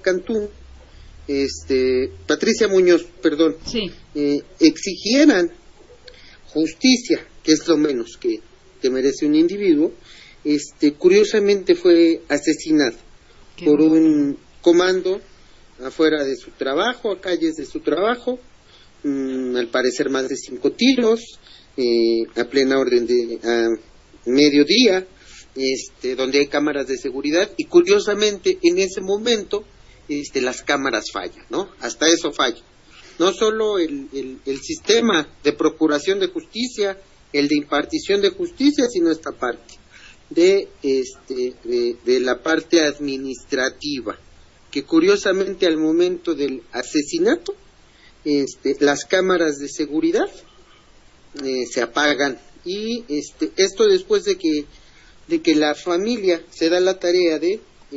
Muñoz, sí, exigieran justicia, que es lo menos que merece un individuo, curiosamente fue asesinado por un comando afuera de su trabajo, a calles de su trabajo, al parecer más de 5 tiros, a plena orden a mediodía, donde hay cámaras de seguridad, y curiosamente en ese momento las cámaras fallan, ¿no? Hasta eso falla. No solo el sistema de procuración de justicia, el de impartición de justicia, sino esta parte de la parte administrativa, que curiosamente al momento del asesinato las cámaras de seguridad se apagan, y esto después de que la familia se da la tarea de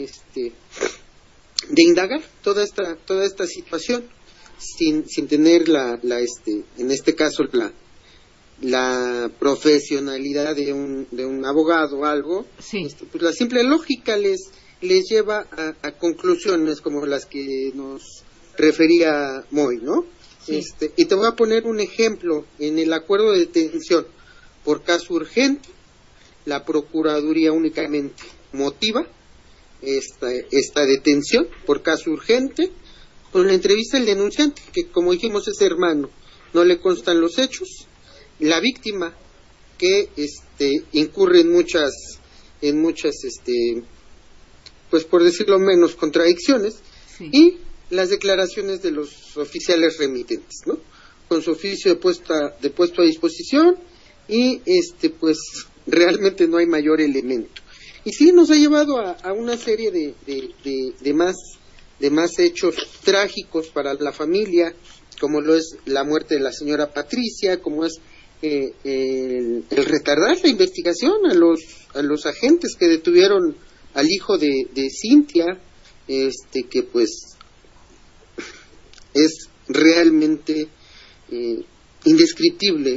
indagar toda esta situación sin tener en este caso la profesionalidad de un abogado o algo. Sí. Pues la simple lógica les lleva a conclusiones como las que nos refería Moy, ¿no? Sí. Y te voy a poner un ejemplo. En el acuerdo de detención por caso urgente, la Procuraduría únicamente motiva esta detención por caso urgente con la entrevista del denunciante, que como dijimos es hermano, no le constan los hechos, la víctima que incurre en muchas pues por decirlo menos contradicciones, sí, y las declaraciones de los oficiales remitentes, ¿no? Con su oficio de puesto a disposición, y pues realmente no hay mayor elemento. Y sí nos ha llevado a una serie de más hechos trágicos para la familia, como lo es la muerte de la señora Patricia, como es el retardar la investigación a los agentes que detuvieron al hijo de Cintia, que pues es realmente indescriptible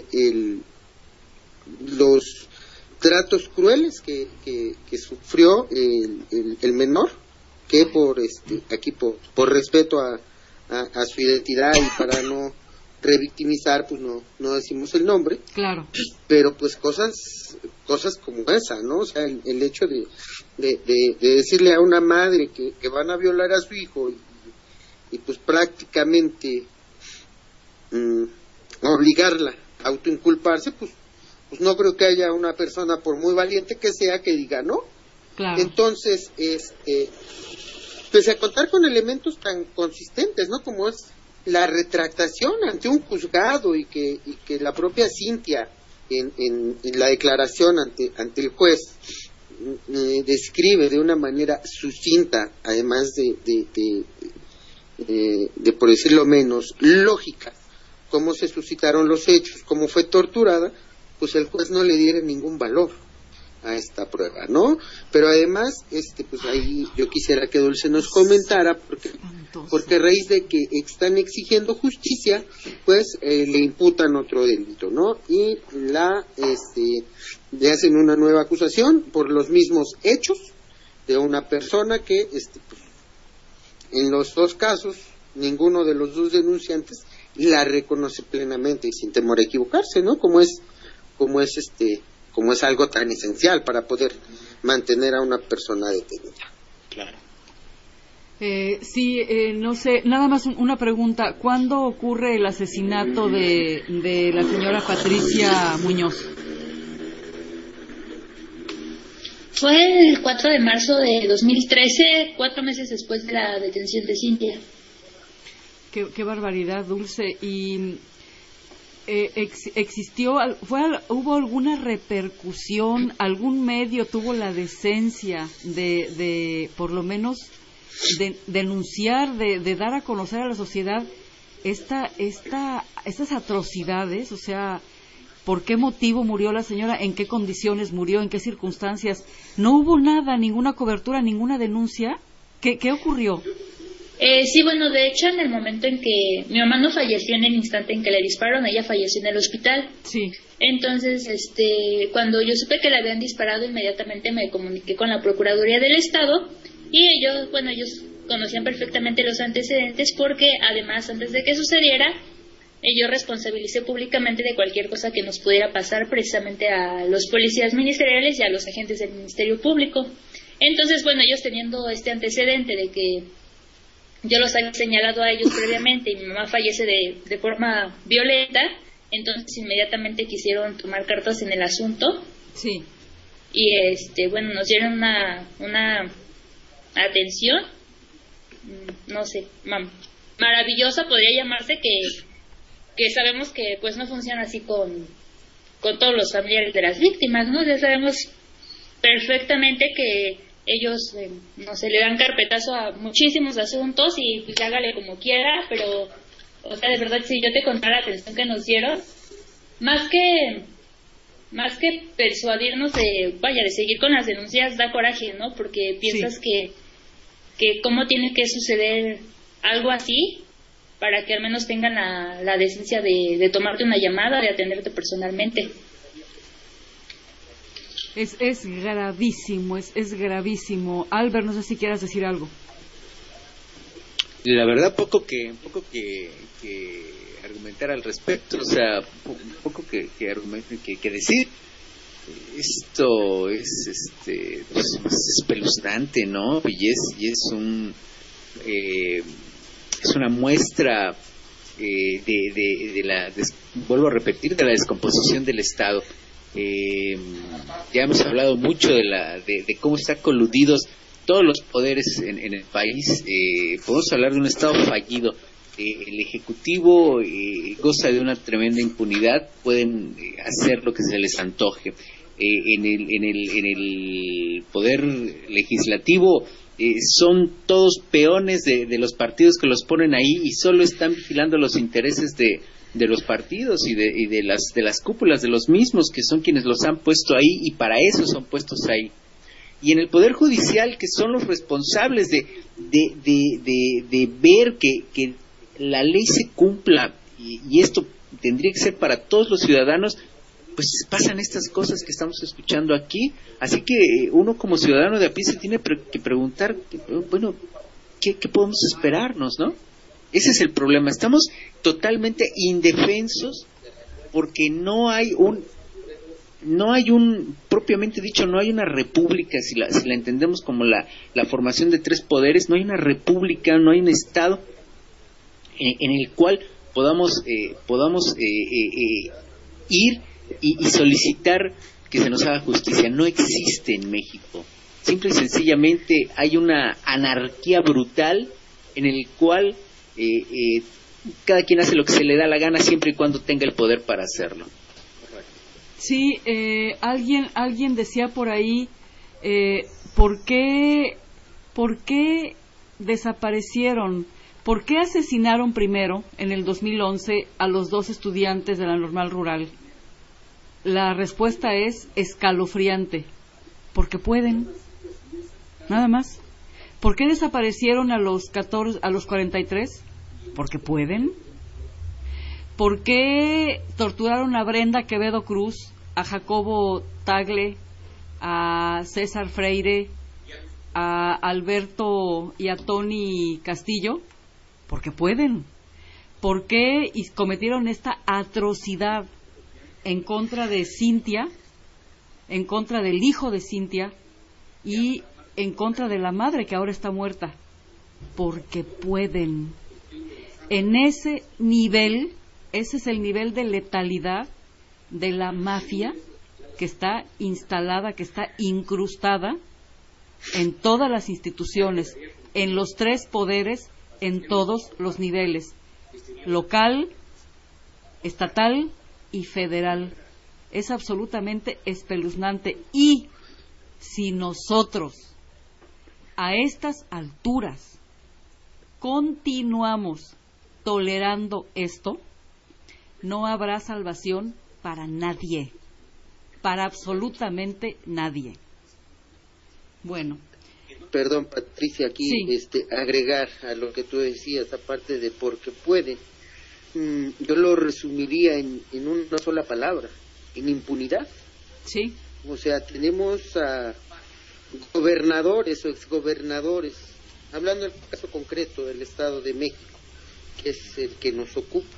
los tratos crueles que sufrió el menor, que por respeto a su identidad y para no revictimizar, pues no decimos el nombre. Claro. Pero pues cosas como esa, ¿no? O sea, el hecho de decirle a una madre que van a violar a su hijo y pues prácticamente obligarla a autoinculparse, pues no creo que haya una persona, por muy valiente que sea, que diga no. Claro. Entonces, pese a contar con elementos tan consistentes, ¿no? Como es la retractación ante un juzgado, y que la propia Cintia en la declaración ante el juez describe de una manera sucinta, además de por decirlo menos lógica, cómo se suscitaron los hechos, cómo fue torturada, pues el juez no le diera ningún valor a esta prueba, ¿no? Pero además, pues ahí yo quisiera que Dulce nos comentara, porque a raíz de que están exigiendo justicia, pues le imputan otro delito, ¿no? Y le hacen una nueva acusación por los mismos hechos de una persona que, pues, en los dos casos, ninguno de los dos denunciantes la reconoce plenamente y sin temor a equivocarse, ¿no? Como es algo tan esencial para poder mantener a una persona detenida. Claro. Sí, no sé, nada más una pregunta. ¿Cuándo ocurre el asesinato de la señora Patricia Muñoz? Fue el 4 de marzo de 2013, 4 meses después de la detención de Cintia. Qué barbaridad, Dulce. Y ¿hubo alguna repercusión? ¿Algún medio tuvo la decencia de por lo menos de denunciar, de dar a conocer a la sociedad estas atrocidades? O sea, ¿por qué motivo murió la señora? ¿En qué condiciones murió? ¿En qué circunstancias? ¿No hubo nada, ninguna cobertura, ninguna denuncia? ¿Qué ocurrió? Sí, bueno, de hecho, en el momento en que mi mamá no falleció en el instante en que le dispararon, ella falleció en el hospital. Sí. Entonces, cuando yo supe que le habían disparado, inmediatamente me comuniqué con la Procuraduría del Estado, y ellos conocían perfectamente los antecedentes, porque además, antes de que sucediera, yo responsabilicé públicamente de cualquier cosa que nos pudiera pasar precisamente a los policías ministeriales y a los agentes del Ministerio Público. Entonces, bueno, ellos teniendo este antecedente de que yo los había señalado a ellos previamente y mi mamá fallece de forma violenta, entonces inmediatamente quisieron tomar cartas en el asunto. Sí. y bueno, nos dieron una atención, no sé, maravillosa podría llamarse, que sabemos que pues no funciona así con todos los familiares de las víctimas, ¿no? Ya sabemos perfectamente que ellos, no sé, le dan carpetazo a muchísimos asuntos y pues hágale como quiera, pero, o sea, de verdad, si yo te contara la atención que nos dieron, más que persuadirnos de seguir con las denuncias, da coraje, ¿no? Porque piensas que cómo tiene que suceder algo así para que al menos tengan la decencia de tomarte una llamada, de atenderte personalmente. Es gravísimo, es gravísimo. Albert, no sé si quieras decir algo. La verdad, poco que argumentar al respecto, o sea, poco que decir. Esto es pues, espeluznante, ¿no? Y es una muestra vuelvo a repetir, de la descomposición del Estado. Ya hemos hablado mucho de cómo están coludidos todos los poderes en el país. Podemos hablar de un Estado fallido. El Ejecutivo goza de una tremenda impunidad, pueden hacer lo que se les antoje. En el Poder Legislativo son todos peones de los partidos que los ponen ahí y solo están vigilando los intereses de los partidos y de las cúpulas de los mismos, que son quienes los han puesto ahí y para eso son puestos ahí. Y en el Poder Judicial, que son los responsables de ver que la ley se cumpla, y esto tendría que ser para todos los ciudadanos, pues pasan estas cosas que estamos escuchando aquí. Así que uno como ciudadano de a pie se tiene que preguntar, bueno, ¿qué podemos esperarnos, no? Ese es el problema. Estamos totalmente indefensos porque no hay propiamente dicho, no hay una república, si la entendemos como la formación de tres poderes, no hay una república, no hay un Estado en el cual podamos ir y solicitar que se nos haga justicia. No existe en México. Simple y sencillamente hay una anarquía brutal en el cual cada quien hace lo que se le da la gana siempre y cuando tenga el poder para hacerlo. Sí, alguien decía por ahí, ¿por qué desaparecieron? ¿Por qué asesinaron primero, en el 2011, a los 2 estudiantes de la Normal Rural? La respuesta es escalofriante. Porque pueden. Nada más. ¿Por qué desaparecieron a los 43? Porque pueden. ¿Por qué torturaron a Brenda Quevedo Cruz, a Jacobo Tagle, a César Freire, a Alberto y a Tony Castillo? Porque pueden. ¿Por qué cometieron esta atrocidad en contra de Cintia, en contra del hijo de Cintia y en contra de la madre que ahora está muerta? Porque pueden. En ese nivel, ese es el nivel de letalidad de la mafia que está instalada, que está incrustada en todas las instituciones, en los 3 poderes, en todos los niveles: local, estatal y federal. Es absolutamente espeluznante. Y si nosotros a estas alturas continuamos tolerando esto, no habrá salvación para nadie, para absolutamente nadie. Bueno. Perdón, Patricia, aquí sí. Agregar a lo que tú decías, aparte de porque pueden, yo lo resumiría en una sola palabra: en impunidad. Sí. O sea, tenemos a gobernadores o exgobernadores, hablando del caso concreto del Estado de México, que es el que nos ocupa,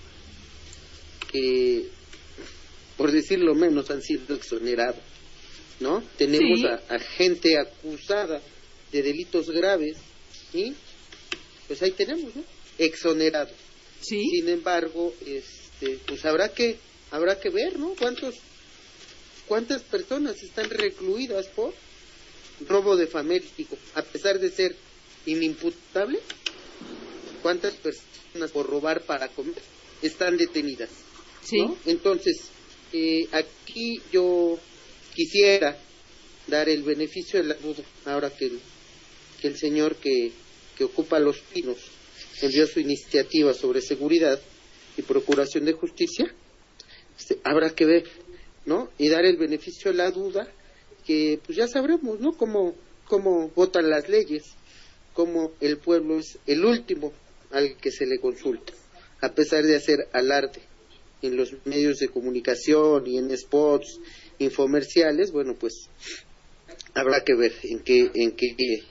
que, por decirlo menos, han sido exonerados, ¿no? Tenemos a gente acusada de delitos graves y pues ahí tenemos, ¿no? Exonerados. Sí. Sin embargo, pues habrá que ver, ¿no? ¿cuántas personas están recluidas por robo de famélico? A pesar de ser inimputable, ¿cuántas personas por robar para comer están detenidas? Sí. ¿No? Entonces, aquí yo quisiera dar el beneficio de la duda, ahora que el señor que ocupa Los Pinos envió su iniciativa sobre seguridad y procuración de justicia, habrá que ver, ¿no? Y dar el beneficio de la duda, que pues ya sabremos, ¿no? Cómo votan las leyes, cómo el pueblo es el último al que se le consulta, a pesar de hacer alarde en los medios de comunicación y en spots infomerciales. Bueno, pues habrá que ver en qué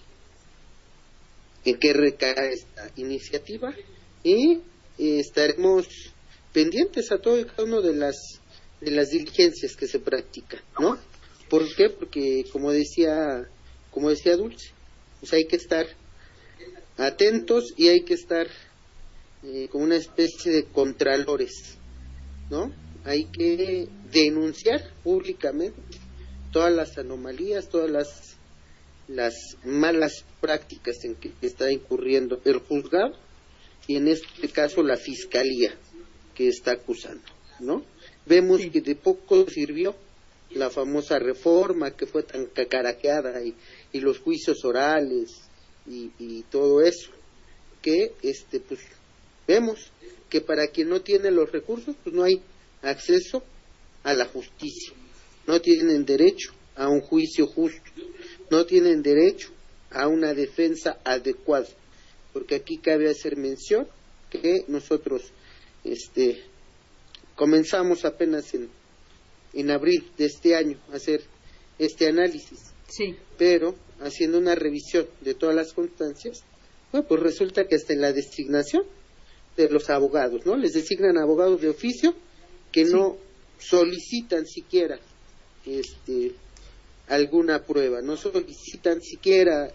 recae esta iniciativa, y estaremos pendientes a todo y cada uno de las diligencias que se practican, ¿no? ¿Por qué? Porque como decía Dulce, pues hay que estar atentos y hay que estar como una especie de contralores, ¿no? Hay que denunciar públicamente todas las anomalías, todas las malas prácticas en que está incurriendo el juzgado, y en este caso la fiscalía que está acusando, ¿no? Vemos que de poco sirvió la famosa reforma que fue tan cacaraqueada, y los juicios orales y todo eso, que pues vemos que para quien no tiene los recursos, pues no hay acceso a la justicia, no tienen derecho a un juicio justo, no tienen derecho a una defensa adecuada, porque aquí cabe hacer mención que nosotros comenzamos apenas en abril de este año a hacer este análisis, sí, pero haciendo una revisión de todas las constancias, bueno, pues resulta que hasta en la designación de los abogados, ¿no? Les designan abogados de oficio que sí, no solicitan siquiera alguna prueba, no solicitan siquiera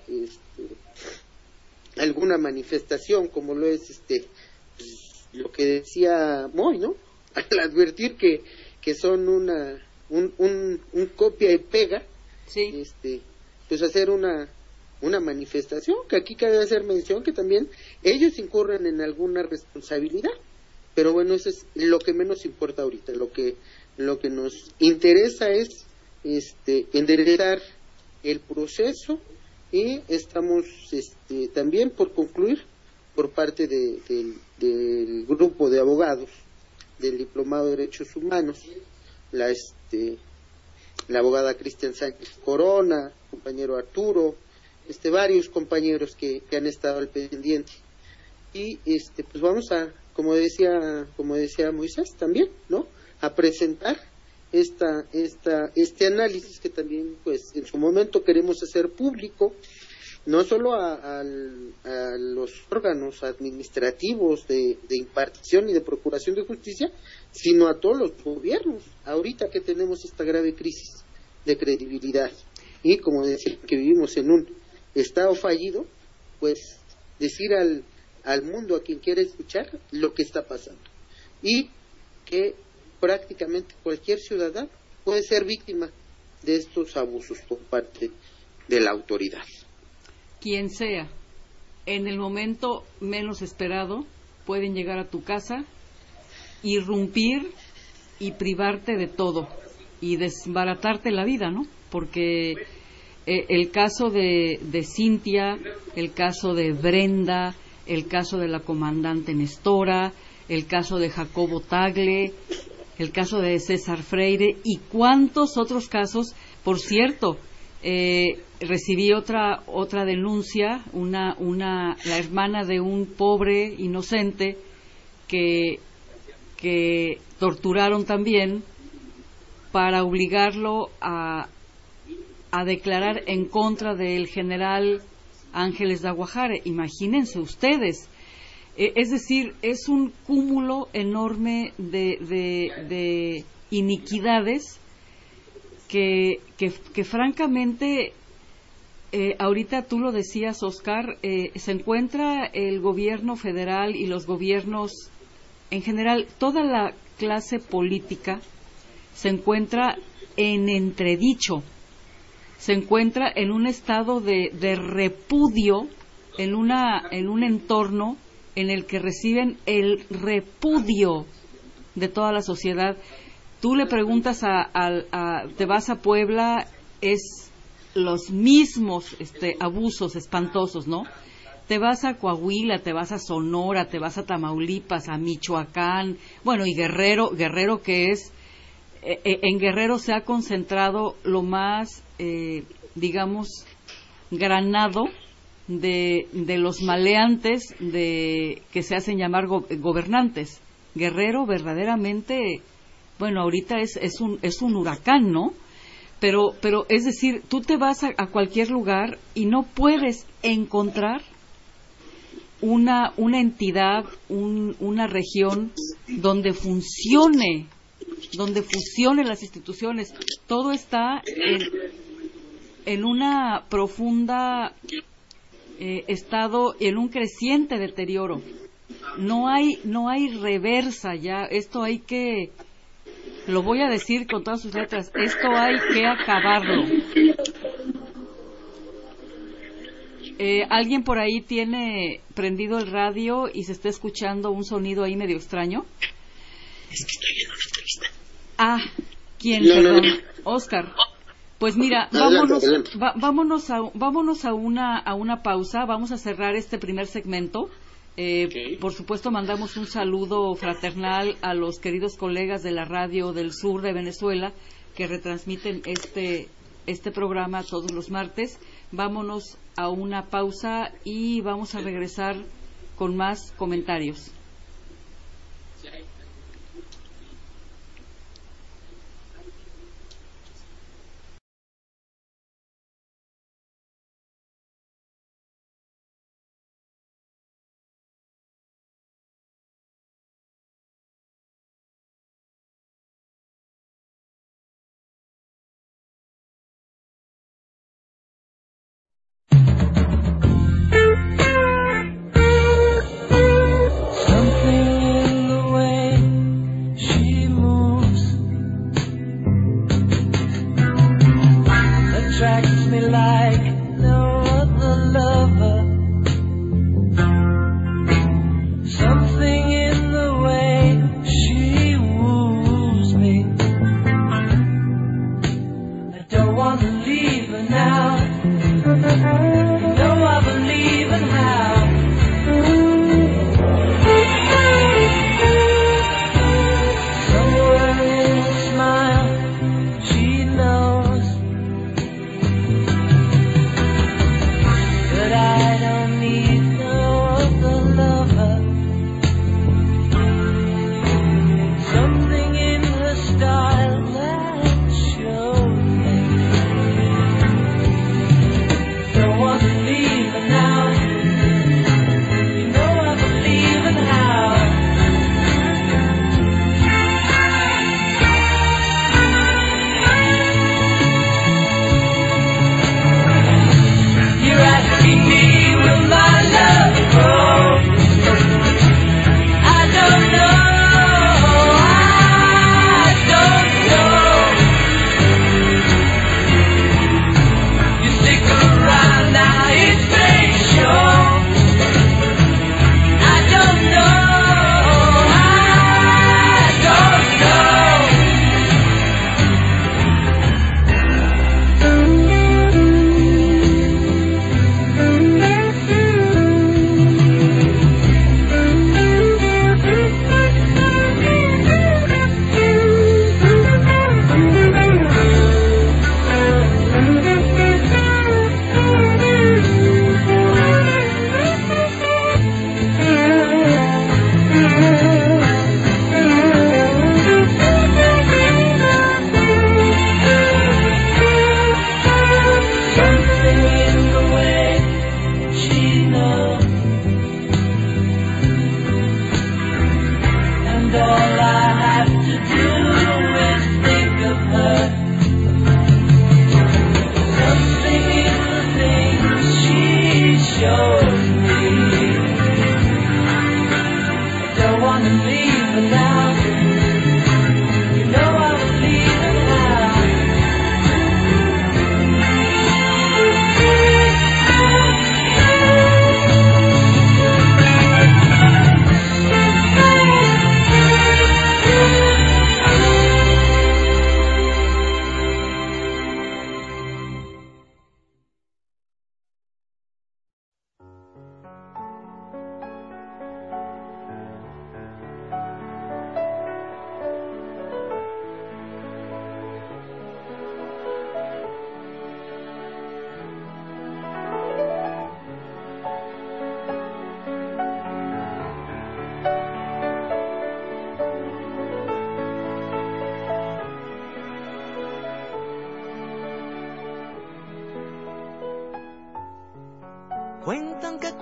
alguna manifestación, como lo es lo que decía Moy, ¿no? Al advertir que son un copia y pega, sí, pues hacer una manifestación, que aquí cabe hacer mención que también ellos incurren en alguna responsabilidad, pero bueno, eso es lo que menos importa ahorita. Lo que nos interesa es enderezar el proceso, y estamos también por concluir por parte del grupo de abogados del Diplomado de Derechos Humanos, la abogada Cristian Sánchez Corona, compañero Arturo, varios compañeros que han estado al pendiente, y pues vamos a, como decía Moisés también, ¿no?, a presentar este análisis que también pues en su momento queremos hacer público, no solo a los órganos administrativos de impartición y de procuración de justicia, sino a todos los gobiernos, ahorita que tenemos esta grave crisis de credibilidad, y como decía que vivimos en un estado fallido, pues decir al mundo, a quien quiera escuchar, lo que está pasando, y que prácticamente cualquier ciudadano puede ser víctima de estos abusos por parte de la autoridad. Quien sea, en el momento menos esperado, pueden llegar a tu casa, irrumpir y privarte de todo y desbaratarte la vida, ¿no? Porque el caso de Cintia, el caso de Brenda, el caso de la comandante Nestora, el caso de Jacobo Tagle, el caso de César Freire y cuántos otros casos. Por cierto, recibí otra denuncia, la hermana de un pobre inocente que torturaron también para obligarlo a declarar en contra del general Ángeles de Aguajare. Imagínense ustedes. Es decir, es un cúmulo enorme de iniquidades que francamente, ahorita tú lo decías, Oscar, se encuentra el gobierno federal y los gobiernos en general, toda la clase política se encuentra en entredicho, se encuentra en un estado de repudio, en un entorno en el que reciben el repudio de toda la sociedad. Tú le preguntas te vas a Puebla, es los mismos abusos espantosos, ¿no? Te vas a Coahuila, te vas a Sonora, te vas a Tamaulipas, a Michoacán, bueno, y Guerrero que es, en Guerrero se ha concentrado lo más, digamos, granado de los maleantes que se hacen llamar gobernantes. Guerrero verdaderamente, bueno, ahorita es un huracán, ¿no? Pero es decir, tú te vas a cualquier lugar y no puedes encontrar una entidad, una región donde funcionen las instituciones. Todo está en una profunda estado, en un creciente deterioro. No hay reversa ya. Esto hay que, lo voy a decir con todas sus letras, esto hay que acabarlo. ¿Alguien por ahí tiene prendido el radio y se está escuchando un sonido ahí medio extraño? Es que estoy en una entrevista. Ah, ¿quién? Perdón. Oscar. Pues mira, vámonos a una pausa. Vamos a cerrar este primer segmento. Okay. Por supuesto, mandamos un saludo fraternal a los queridos colegas de la radio del sur de Venezuela que retransmiten este programa todos los martes. Vámonos a una pausa y vamos a regresar con más comentarios.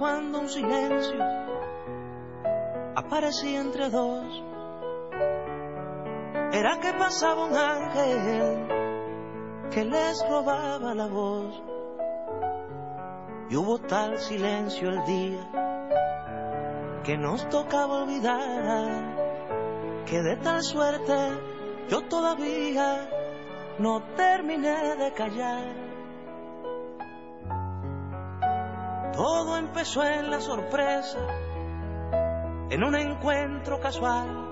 cuando un silencio aparecía entre dos. Era que pasaba un ángel que les robaba la voz. Y hubo tal silencio el día que nos tocaba olvidar, que de tal suerte yo todavía no terminé de callar. Todo empezó en la sorpresa, en un encuentro casual.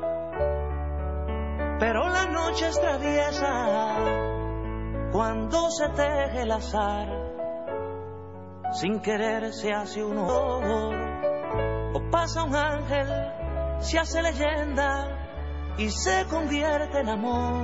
Pero la noche es traviesa cuando se teje el azar. Sin querer se hace un horror, o pasa un ángel, se hace leyenda y se convierte en amor.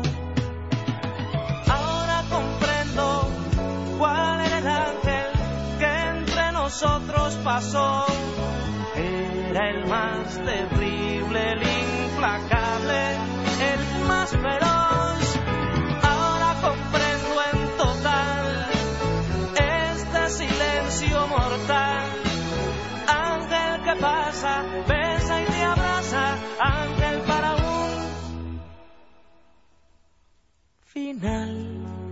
Ahora comprendo cuál era el ángel que entre nosotros pasó. Era el más terrible, el implacable, el más feroz. Ahora comprendo en total este silencio mortal. Ángel que pasa, besa y te abraza, ángel para un final.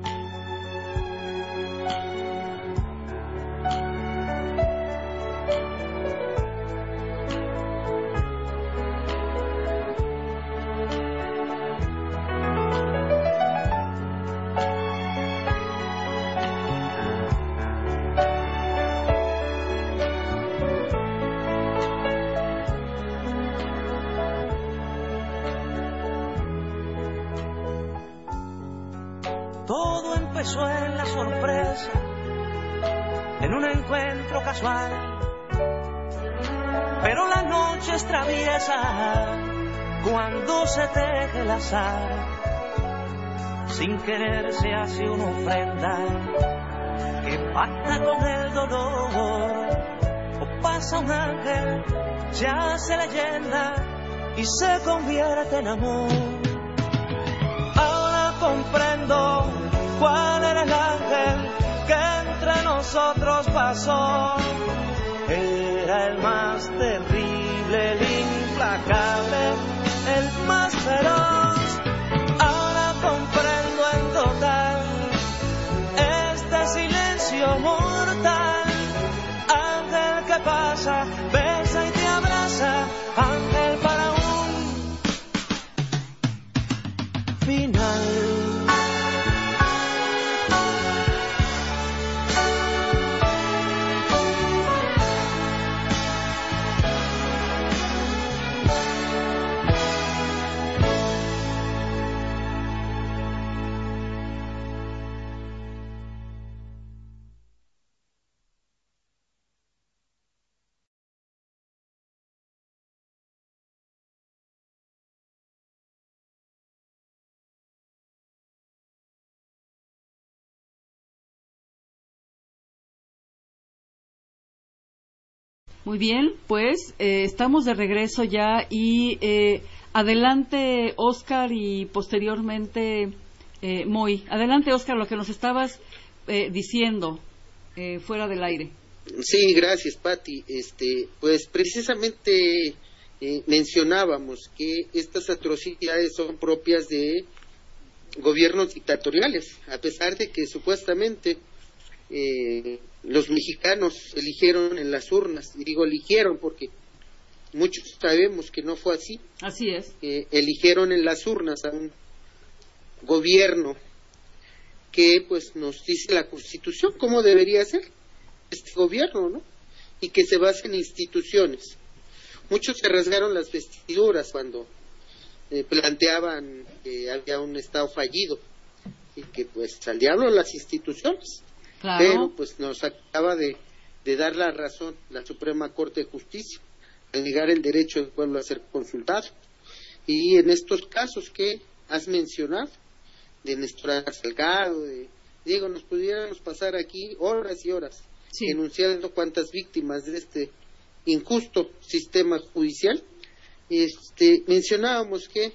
Todo empezó en la sorpresa, en un encuentro casual. Pero la noche es traviesa cuando se teje el azar. Sin querer se hace una ofrenda que pacta con el dolor. O pasa un ángel, se hace leyenda y se convierte en amor. Ahora comprendo cuál era el ángel que entre nosotros pasó. Era el más terrible, el implacable, el más feroz. Ahora comprendo en total este silencio mortal. Ángel que pasa, besa y te abraza, ángel para un final. Muy bien, pues estamos de regreso ya y adelante Oscar y posteriormente Moy. Adelante Oscar, lo que nos estabas diciendo fuera del aire. Sí, gracias Pati. Pues precisamente mencionábamos que estas atrocidades son propias de gobiernos dictatoriales, a pesar de que supuestamente los mexicanos eligieron en las urnas, y digo eligieron porque muchos sabemos que no fue así. Así es. Eligieron en las urnas a un gobierno que pues nos dice la Constitución cómo debería ser este gobierno, ¿no? Y que se basa en instituciones. Muchos se rasgaron las vestiduras cuando planteaban que había un Estado fallido y que pues al diablo las instituciones. Claro. Pero pues nos acaba de dar la razón la Suprema Corte de Justicia al negar el derecho del pueblo a ser consultado. Y en estos casos que has mencionado, de Néstor Salgado, de Diego, nos pudiéramos pasar aquí horas y horas enunciando cuántas víctimas de este injusto sistema judicial. Mencionábamos que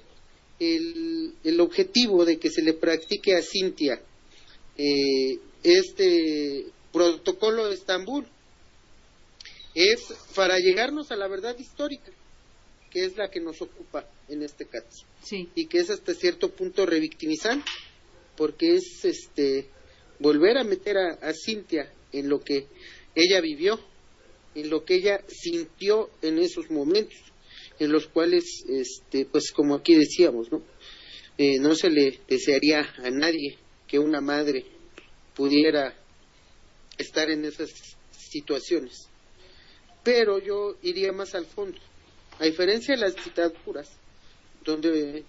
el objetivo de que se le practique a Cintia este protocolo de Estambul es para llegarnos a la verdad histórica, que es la que nos ocupa en este caso. Sí. Y que es hasta cierto punto revictimizante, porque es volver a meter a Cintia en lo que ella vivió, en lo que ella sintió en esos momentos, en los cuales, pues como aquí decíamos, ¿no? No se le desearía a nadie que una madre pudiera estar en esas situaciones. Pero yo iría más al fondo. A diferencia de las dictaduras, donde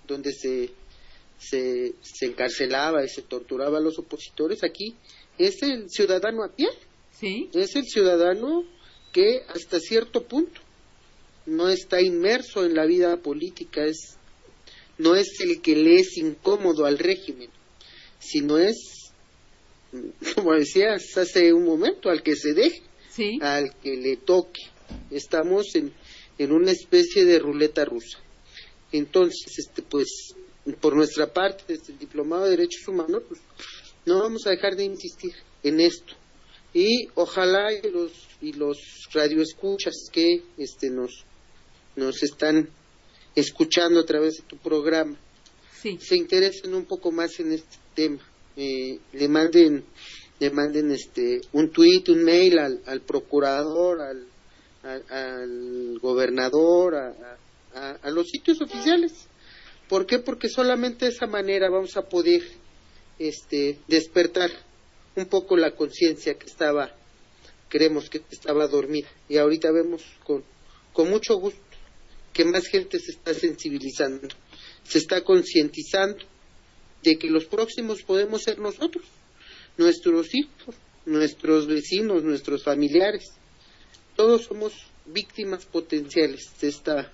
se encarcelaba y se torturaba a los opositores, aquí es el ciudadano a pie. Sí. Es el ciudadano que hasta cierto punto no está inmerso en la vida política, no es el que le es incómodo al régimen, sino es, como decías hace un momento, al que se deje, sí, al que le toque. Estamos en una especie de ruleta rusa. Entonces, pues, por nuestra parte, desde el Diplomado de Derechos Humanos, pues, no vamos a dejar de insistir en esto. Y ojalá y los radioescuchas que nos están escuchando a través de tu programa, sí, se interesen un poco más en este tema, le manden un tuit, un mail al procurador, al gobernador, a los sitios oficiales. ¿Por qué? Porque solamente de esa manera vamos a poder despertar un poco la conciencia creemos que estaba dormida, y ahorita vemos con mucho gusto que más gente se está sensibilizando, se está concientizando de que los próximos podemos ser nosotros, nuestros hijos, nuestros vecinos, nuestros familiares. Todos somos víctimas potenciales de esta,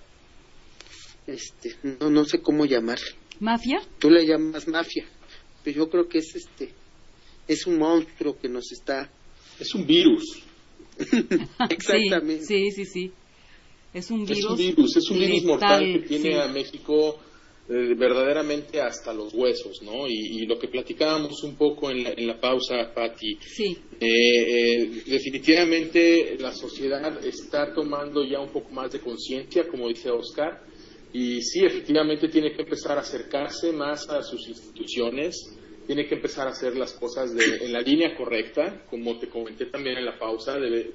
no sé cómo llamarle. ¿Mafia? Tú le llamas mafia, pero yo creo que es un monstruo que nos está... Es un virus. Exactamente. Sí. Es un virus virus mortal que tiene a México verdaderamente hasta los huesos, ¿no? Y lo que platicábamos un poco en la pausa, Pati, sí. Definitivamente la sociedad está tomando ya un poco más de conciencia, como dice Oscar, y sí, efectivamente tiene que empezar a acercarse más a sus instituciones, tiene que empezar a hacer las cosas en la línea correcta, como te comenté también en la pausa, debe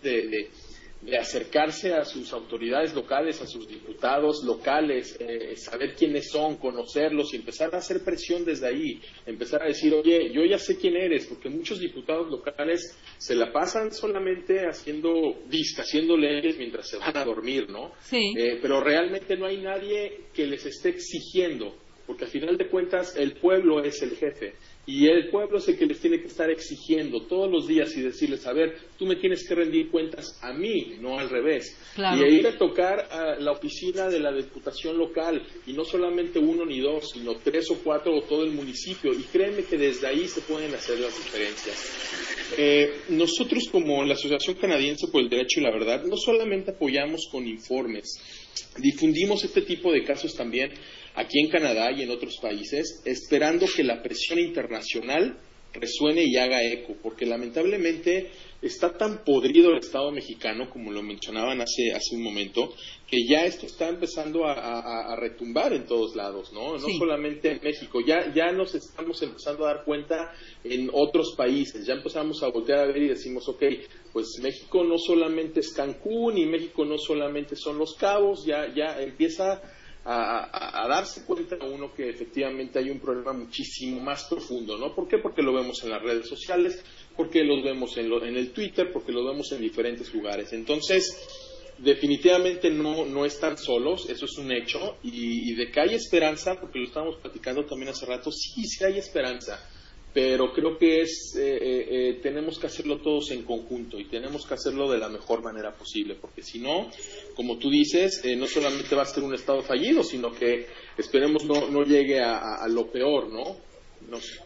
de acercarse a sus autoridades locales, a sus diputados locales, saber quiénes son, conocerlos y empezar a hacer presión desde ahí, empezar a decir, oye, yo ya sé quién eres, porque muchos diputados locales se la pasan solamente haciendo leyes mientras se van a dormir, ¿no? Sí. Pero realmente no hay nadie que les esté exigiendo, porque al final de cuentas el pueblo es el jefe. Y el pueblo es el que les tiene que estar exigiendo todos los días y decirles, a ver, tú me tienes que rendir cuentas a mí, no al revés. Claro. Y ir a tocar a la oficina de la Diputación local, y no solamente 1 ni 2, sino 3 o 4 o todo el municipio. Y créeme que desde ahí se pueden hacer las diferencias. Nosotros como la Asociación Canadiense por el Derecho y la Verdad, no solamente apoyamos con informes, difundimos este tipo de casos también aquí en Canadá y en otros países, esperando que la presión internacional resuene y haga eco, porque lamentablemente está tan podrido el Estado mexicano, como lo mencionaban hace un momento, que ya esto está empezando a retumbar en todos lados, ¿no? No solamente en México, ya nos estamos empezando a dar cuenta en otros países, ya empezamos a voltear a ver y decimos, ok, pues México no solamente es Cancún y México no solamente son Los Cabos, ya empieza a darse cuenta uno que efectivamente hay un problema muchísimo más profundo, ¿no? ¿Por qué? Porque lo vemos en las redes sociales, porque lo vemos en el Twitter, porque lo vemos en diferentes lugares. Entonces, definitivamente no están solos, eso es un hecho, y de que hay esperanza, porque lo estábamos platicando también hace rato, sí hay esperanza, pero creo que tenemos que hacerlo todos en conjunto y tenemos que hacerlo de la mejor manera posible, porque si no, como tú dices, no solamente va a ser un estado fallido, sino que esperemos no llegue a lo peor, ¿no? No sé.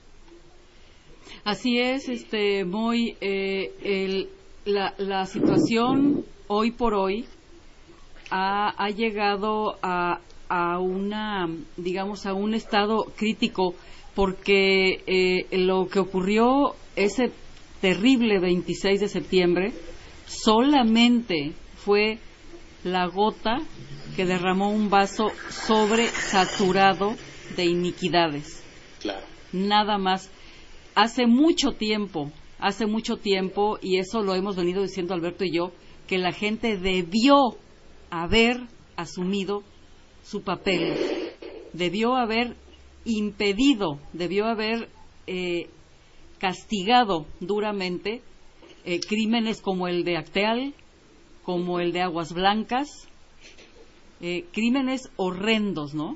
Así es, la situación hoy por hoy ha llegado a un estado crítico, porque lo que ocurrió ese terrible 26 de septiembre solamente fue la gota que derramó un vaso sobresaturado de iniquidades. Claro. Nada más. Hace mucho tiempo, y eso lo hemos venido diciendo Alberto y yo, que la gente debió haber asumido su papel, debió haber impedido, debió haber castigado duramente crímenes como el de Acteal, como el de Aguas Blancas, crímenes horrendos, ¿no?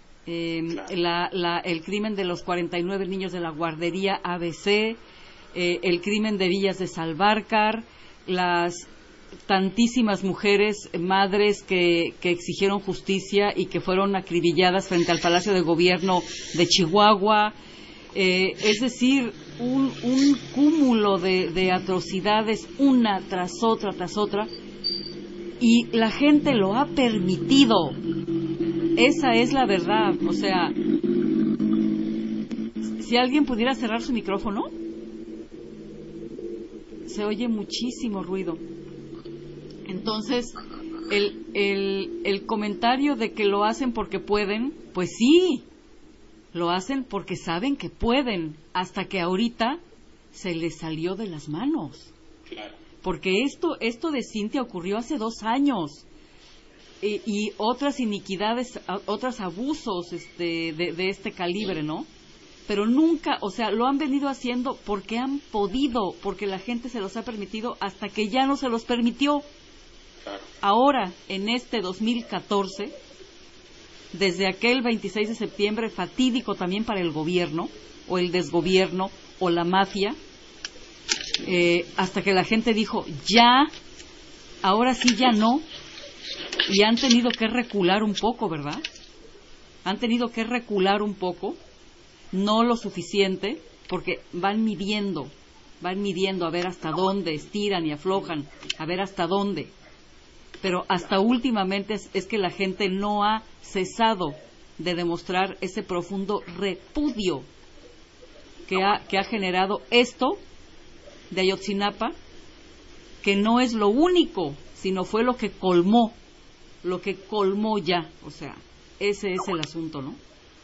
El crimen de los 49 niños de la guardería ABC, el crimen de Villas de Salvarcar, las tantísimas mujeres, madres que exigieron justicia y que fueron acribilladas frente al Palacio de Gobierno de Chihuahua, es decir, un cúmulo de atrocidades una tras otra, y la gente lo ha permitido. Esa es la verdad. O sea, si alguien pudiera cerrar su micrófono, se oye muchísimo ruido. Entonces, el comentario de que lo hacen porque pueden, pues sí, lo hacen porque saben que pueden, hasta que ahorita se les salió de las manos. Claro. Porque esto de Cintia ocurrió hace 2 años. Y otras iniquidades, otros abusos de este calibre, ¿no? Pero nunca, o sea, lo han venido haciendo porque han podido, porque la gente se los ha permitido hasta que ya no se los permitió. Ahora, en este 2014, desde aquel 26 de septiembre fatídico también para el gobierno, o el desgobierno, o la mafia, hasta que la gente dijo, ya, ahora sí ya no, y han tenido que recular un poco, ¿verdad? Han tenido que recular un poco, no lo suficiente, porque van midiendo a ver hasta dónde estiran y aflojan, a ver hasta dónde. Pero hasta últimamente es que la gente no ha cesado de demostrar ese profundo repudio que ha generado esto de Ayotzinapa, que no es lo único, sino fue lo que colmó ya, o sea, ese es el asunto, ¿no?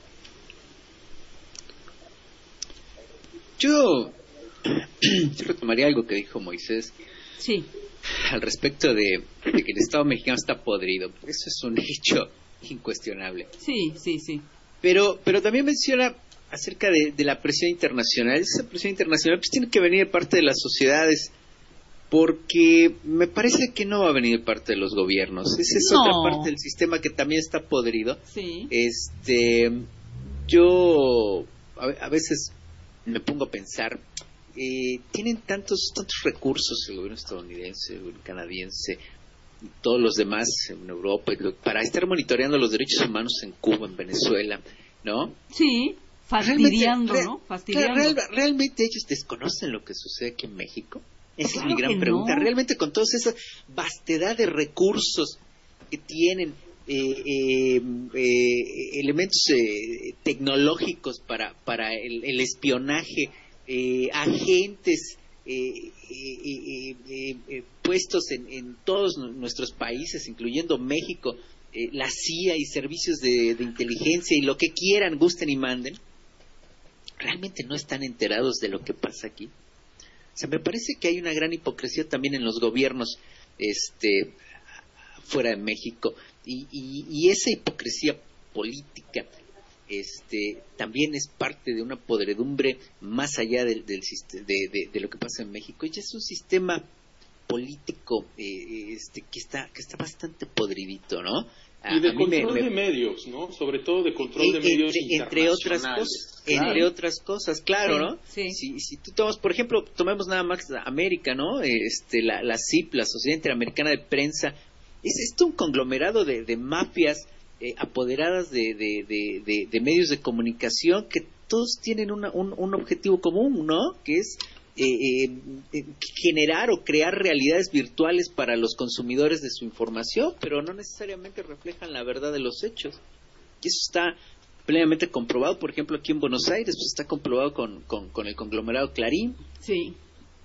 Yo retomaría algo que dijo Moisés. Sí. Al respecto de que el Estado mexicano está podrido. Eso es un hecho incuestionable. Sí. Pero también menciona acerca de la presión internacional. Esa presión internacional pues tiene que venir de parte de las sociedades, porque me parece que no va a venir de parte de los gobiernos. Esa es otra parte del sistema que también está podrido. Sí. Yo a veces me pongo a pensar, tienen tantos recursos el gobierno estadounidense, el gobierno canadiense y todos los demás en Europa para estar monitoreando los derechos humanos en Cuba, en Venezuela, ¿no? Sí, fastidiando, ¿no? ¿Realmente ellos desconocen lo que sucede aquí en México? Esa Claro es mi gran pregunta. no. Realmente con toda esa vastedad de recursos que tienen, elementos tecnológicos para el espionaje, agentes puestos en todos nuestros países, incluyendo México, la CIA y servicios de inteligencia y lo que quieran, gusten y manden, realmente no están enterados de lo que pasa aquí. O sea, me parece que hay una gran hipocresía también en los gobiernos fuera de México, y esa hipocresía política también es parte de una podredumbre más allá de lo que pasa en México. Y es un sistema político que está bastante podridito, ¿no? Y de control de medios, ¿no? Sobre todo de control de medios internacionales. Entre otras cosas, claro, ¿no? Sí. Si tú tomas, por ejemplo, tomemos nada más América, ¿no? La CIP, la Sociedad Interamericana de Prensa, es un conglomerado de mafias apoderadas de medios de comunicación que todos tienen un objetivo común, ¿no? Que es generar o crear realidades virtuales para los consumidores de su información, pero no necesariamente reflejan la verdad de los hechos. Y eso está plenamente comprobado, por ejemplo, aquí en Buenos Aires, pues está comprobado con el conglomerado Clarín. Sí.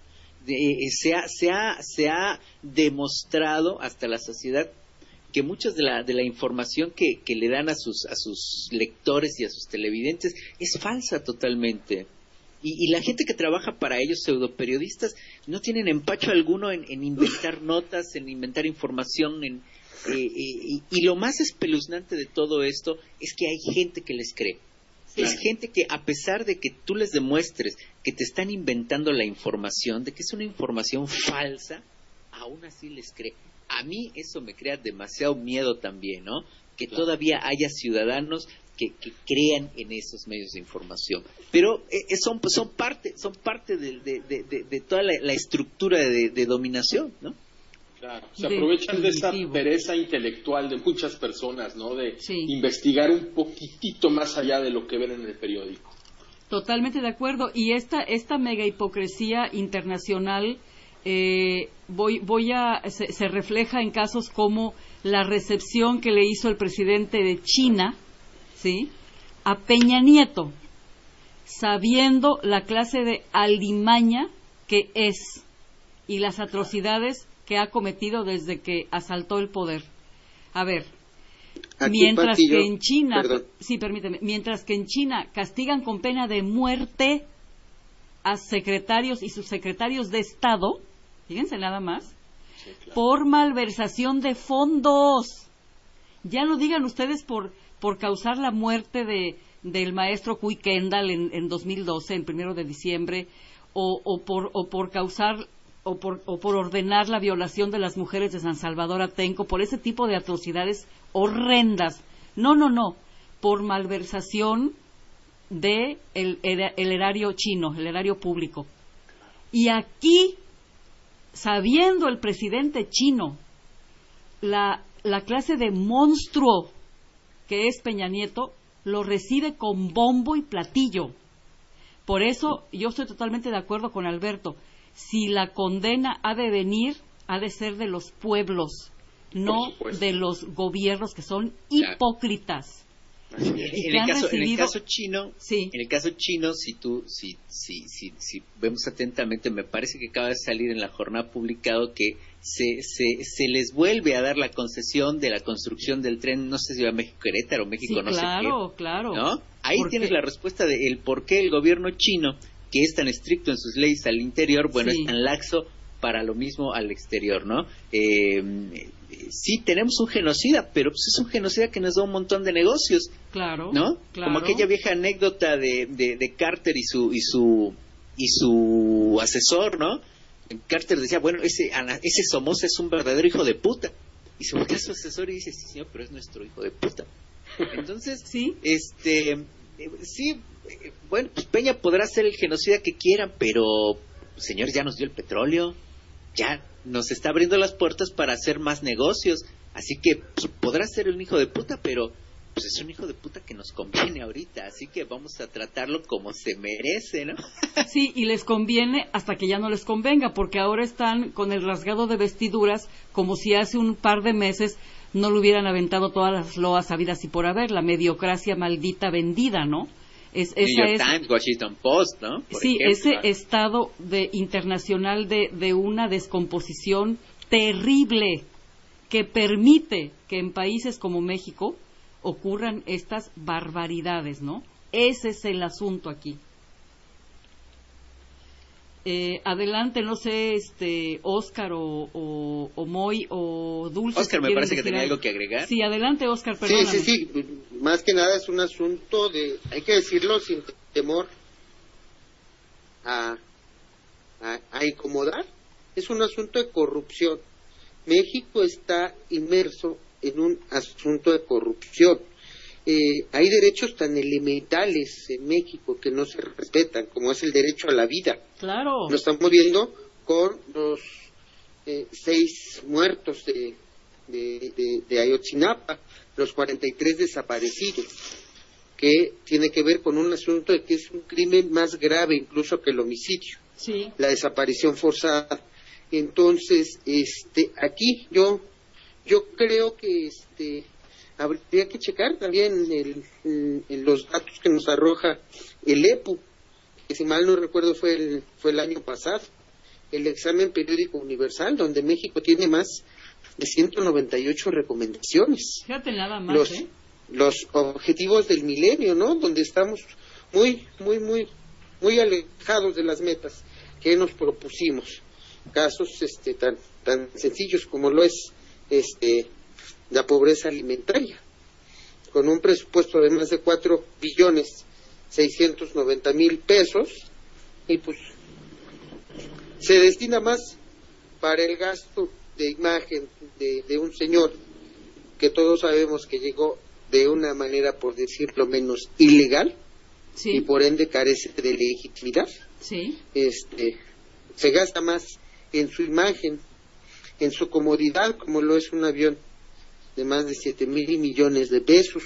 se ha demostrado hasta la sociedad que muchas de la información que le dan a sus lectores y a sus televidentes es falsa totalmente. Y la gente que trabaja para ellos, pseudoperiodistas, no tienen empacho alguno en inventar notas, en inventar información. Y lo más espeluznante de todo esto es que hay gente que les cree. Sí. Es gente que, a pesar de que tú les demuestres que te están inventando la información, de que es una información falsa, aún así les cree. A mí eso me crea demasiado miedo también, ¿no? Que todavía haya ciudadanos que crean en esos medios de información. Pero son parte de toda la estructura de dominación, ¿no? Claro, se aprovechan de esa pereza intelectual de muchas personas, ¿no? De investigar un poquitito más allá de lo que ven en el periódico. Totalmente de acuerdo. Y esta mega hipocresía internacional se refleja en casos como la recepción que le hizo el presidente de China, ¿sí?, a Peña Nieto, sabiendo la clase de alimaña que es y las atrocidades que ha cometido desde que asaltó el poder. A ver, mientras que en China, mientras que en China castigan con pena de muerte a secretarios y subsecretarios de Estado, fíjense nada más, sí, claro, por malversación de fondos. Ya no digan ustedes por causar la muerte del maestro Cuy Kendall en 2012, el 1 de diciembre, o por causar o por ordenar la violación de las mujeres de San Salvador Atenco, por ese tipo de atrocidades horrendas. No, por malversación de el erario chino, el erario público. Y aquí, sabiendo el presidente chino la clase de monstruo que es Peña Nieto, lo recibe con bombo y platillo. Por eso yo estoy totalmente de acuerdo con Alberto. Si la condena ha de venir, ha de ser de los pueblos, no de los gobiernos que son hipócritas. En el caso chino, si vemos atentamente, me parece que acaba de salir en la jornada publicado que se les vuelve a dar la concesión de la construcción del tren, no sé si va a México-Querétaro o México, sí, no sé qué. Claro. ¿No? Ahí tienes la respuesta de el por qué el gobierno chino, que es tan estricto en sus leyes al interior, es tan laxo para lo mismo al exterior, ¿no? Sí, tenemos un genocida, pero pues es un genocida que nos da un montón de negocios. Claro. ¿No? Como aquella vieja anécdota de Carter y su asesor, ¿no? Carter decía, bueno, ese Somoza es un verdadero hijo de puta. Y se voltea a su asesor y dice, sí, señor, pero es nuestro hijo de puta. Entonces, sí, bueno, pues Peña podrá ser el genocida que quieran, pero, señor, ya nos dio el petróleo, ya nos está abriendo las puertas para hacer más negocios, así que pues, podrá ser un hijo de puta, pero pues es un hijo de puta que nos conviene ahorita, así que vamos a tratarlo como se merece, ¿no? Sí, y les conviene hasta que ya no les convenga, porque ahora están con el rasgado de vestiduras como si hace un par de meses no le hubieran aventado todas las loas habidas y por haber, la mediocracia maldita vendida, ¿no? New York Times, Washington Post, ¿no? Sí, ese estado internacional de una descomposición terrible que permite que en países como México ocurran estas barbaridades, ¿no? Ese es el asunto aquí. Adelante, no sé, Óscar o Moy o Dulce. Óscar me parece que tenía algo que agregar. Sí, adelante, Óscar, perdóname. Sí, más que nada es un asunto hay que decirlo sin temor a incomodar, es un asunto de corrupción. México está inmerso en un asunto de corrupción. Hay derechos tan elementales en México que no se respetan, como es el derecho a la vida. Claro. Lo estamos viendo con los 6 muertos de Ayotzinapa, los 43 desaparecidos, que tiene que ver con un asunto de que es un crimen más grave incluso que el homicidio, sí, la desaparición forzada. Entonces, aquí yo creo que habría que checar también en los datos que nos arroja el EPU, que si mal no recuerdo fue el año pasado, el examen periódico universal, donde México tiene más de 198 recomendaciones. Fíjate nada más, los objetivos del milenio, ¿no? Donde estamos muy alejados de las metas que nos propusimos. Casos tan sencillos como lo es la pobreza alimentaria, con un presupuesto de más de 4.690.000 pesos, y pues se destina más para el gasto de imagen de un señor que todos sabemos que llegó de una manera, por decirlo menos, ilegal, sí, y por ende carece de legitimidad. Sí. Se gasta más en su imagen, en su comodidad, como lo es un avión de más de 7,000 millones de pesos,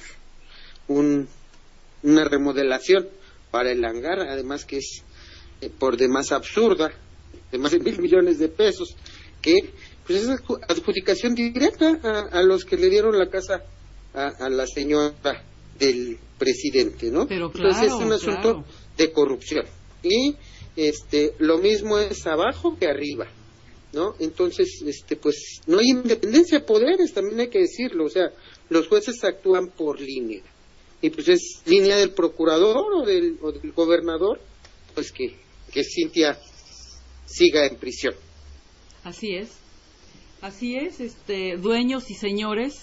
una remodelación para el hangar, además que es por demás absurda, de más de 1,000 millones de pesos, que pues es adjudicación directa a los que le dieron la casa a la señora del presidente, ¿no? Pero claro, entonces es un asunto de corrupción, y lo mismo es abajo que arriba, ¿no? Entonces pues no hay independencia de poderes, también hay que decirlo, o sea, los jueces actúan por línea, y pues es línea del procurador o del gobernador, pues que Cintia siga en prisión. Así es, dueños y señores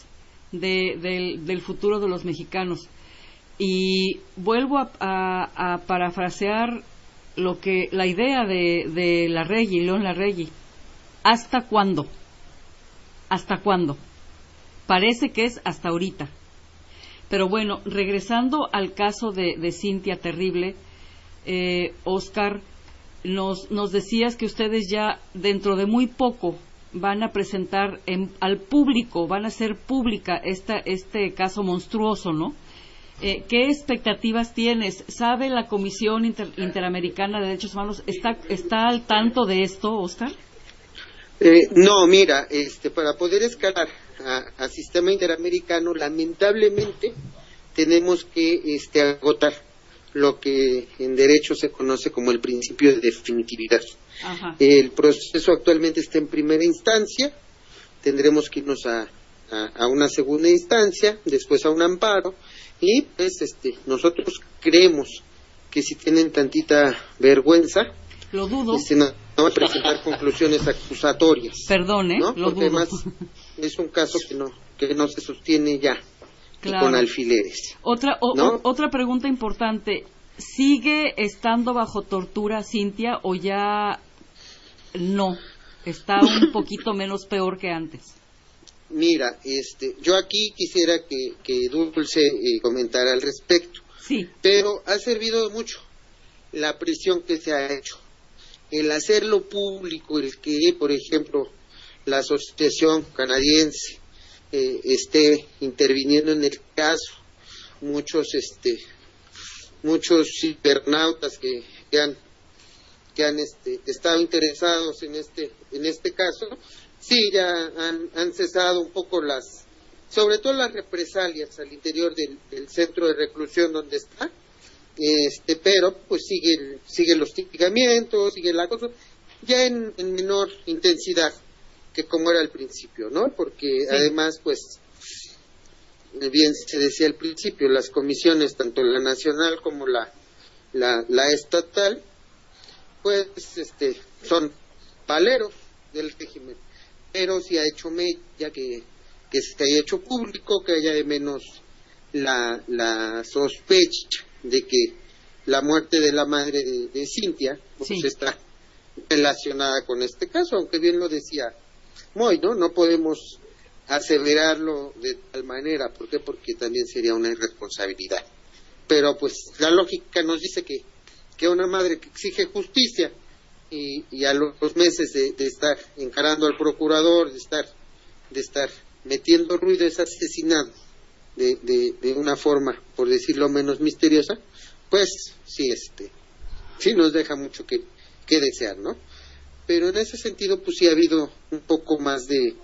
del futuro de los mexicanos. Y vuelvo a parafrasear la idea de Larregui, León Larregui. ¿Hasta cuándo? ¿Hasta cuándo? Parece que es hasta ahorita. Pero bueno, regresando al caso de Cintia Terrible, Óscar, nos decías que ustedes ya dentro de muy poco van a presentar al público, van a hacer pública este caso monstruoso, ¿no? ¿Qué expectativas tienes? ¿Sabe la Comisión Interamericana de Derechos Humanos? ¿Está al tanto de esto, Óscar? No, mira, para poder escalar a sistema interamericano, lamentablemente tenemos que agotar lo que en derecho se conoce como el principio de definitividad. Ajá. El proceso actualmente está en primera instancia, tendremos que irnos a una segunda instancia, después a un amparo, y pues nosotros creemos que si tienen tantita vergüenza, lo dudo, no van a presentar conclusiones acusatorias. Perdón, ¿no? Lo porque dudo. Además es un caso que no se sostiene ya, claro, con alfileres. Otra pregunta importante: ¿sigue estando bajo tortura Cintia o ya no? ¿Está un poquito menos peor que antes? Mira, yo aquí quisiera que Dulce comentara al respecto. Sí. Pero ha servido mucho la presión que se ha hecho, el hacerlo público, el que, por ejemplo, la Asociación Canadiense esté interviniendo en el caso, muchos cibernautas que han estado interesados en este caso, sí, ya han cesado un poco sobre todo las represalias al interior del centro de reclusión donde está, pero pues sigue los hostigamientos, sigue el acoso, ya en menor intensidad que como era al principio, ¿no? Porque sí, además, pues, bien se decía al principio, las comisiones, tanto la nacional como la estatal, pues, son paleros del régimen, pero sí ha hecho mella que se haya hecho público, que haya de menos la sospecha de que la muerte de la madre de Cintia pues sí, está relacionada con este caso, aunque bien lo decía Moy, no podemos aseverarlo de tal manera. ¿Por qué? Porque también sería una irresponsabilidad, pero pues la lógica nos dice que una madre que exige justicia y a los meses de estar encarando al procurador, de estar metiendo ruido, es asesinado de una forma, por decirlo menos misteriosa, pues sí, sí nos deja mucho que desear, ¿no? Pero en ese sentido, pues sí ha habido un poco más de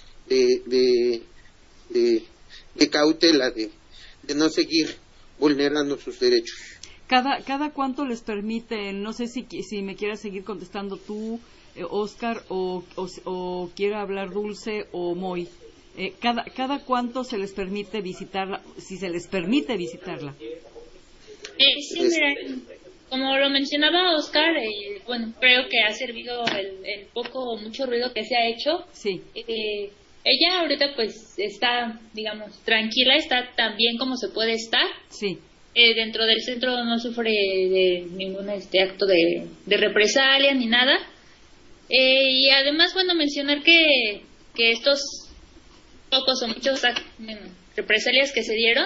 cautela, de no seguir vulnerando sus derechos. ¿Cada cuánto les permiten? No sé si me quieras seguir contestando tú, Oscar, o quiera hablar Dulce o Moy. ¿Cada cuánto se les permite visitarla, si se les permite visitarla? Sí, mira, como lo mencionaba Oscar, bueno, creo que ha servido el poco o mucho ruido que se ha hecho. Sí. Ella ahorita pues está, digamos, tranquila, está tan bien como se puede estar. Sí. Dentro del centro no sufre de ningún acto de represalia ni nada. Y además, bueno, mencionar que estos pocos o muchos represalias que se dieron,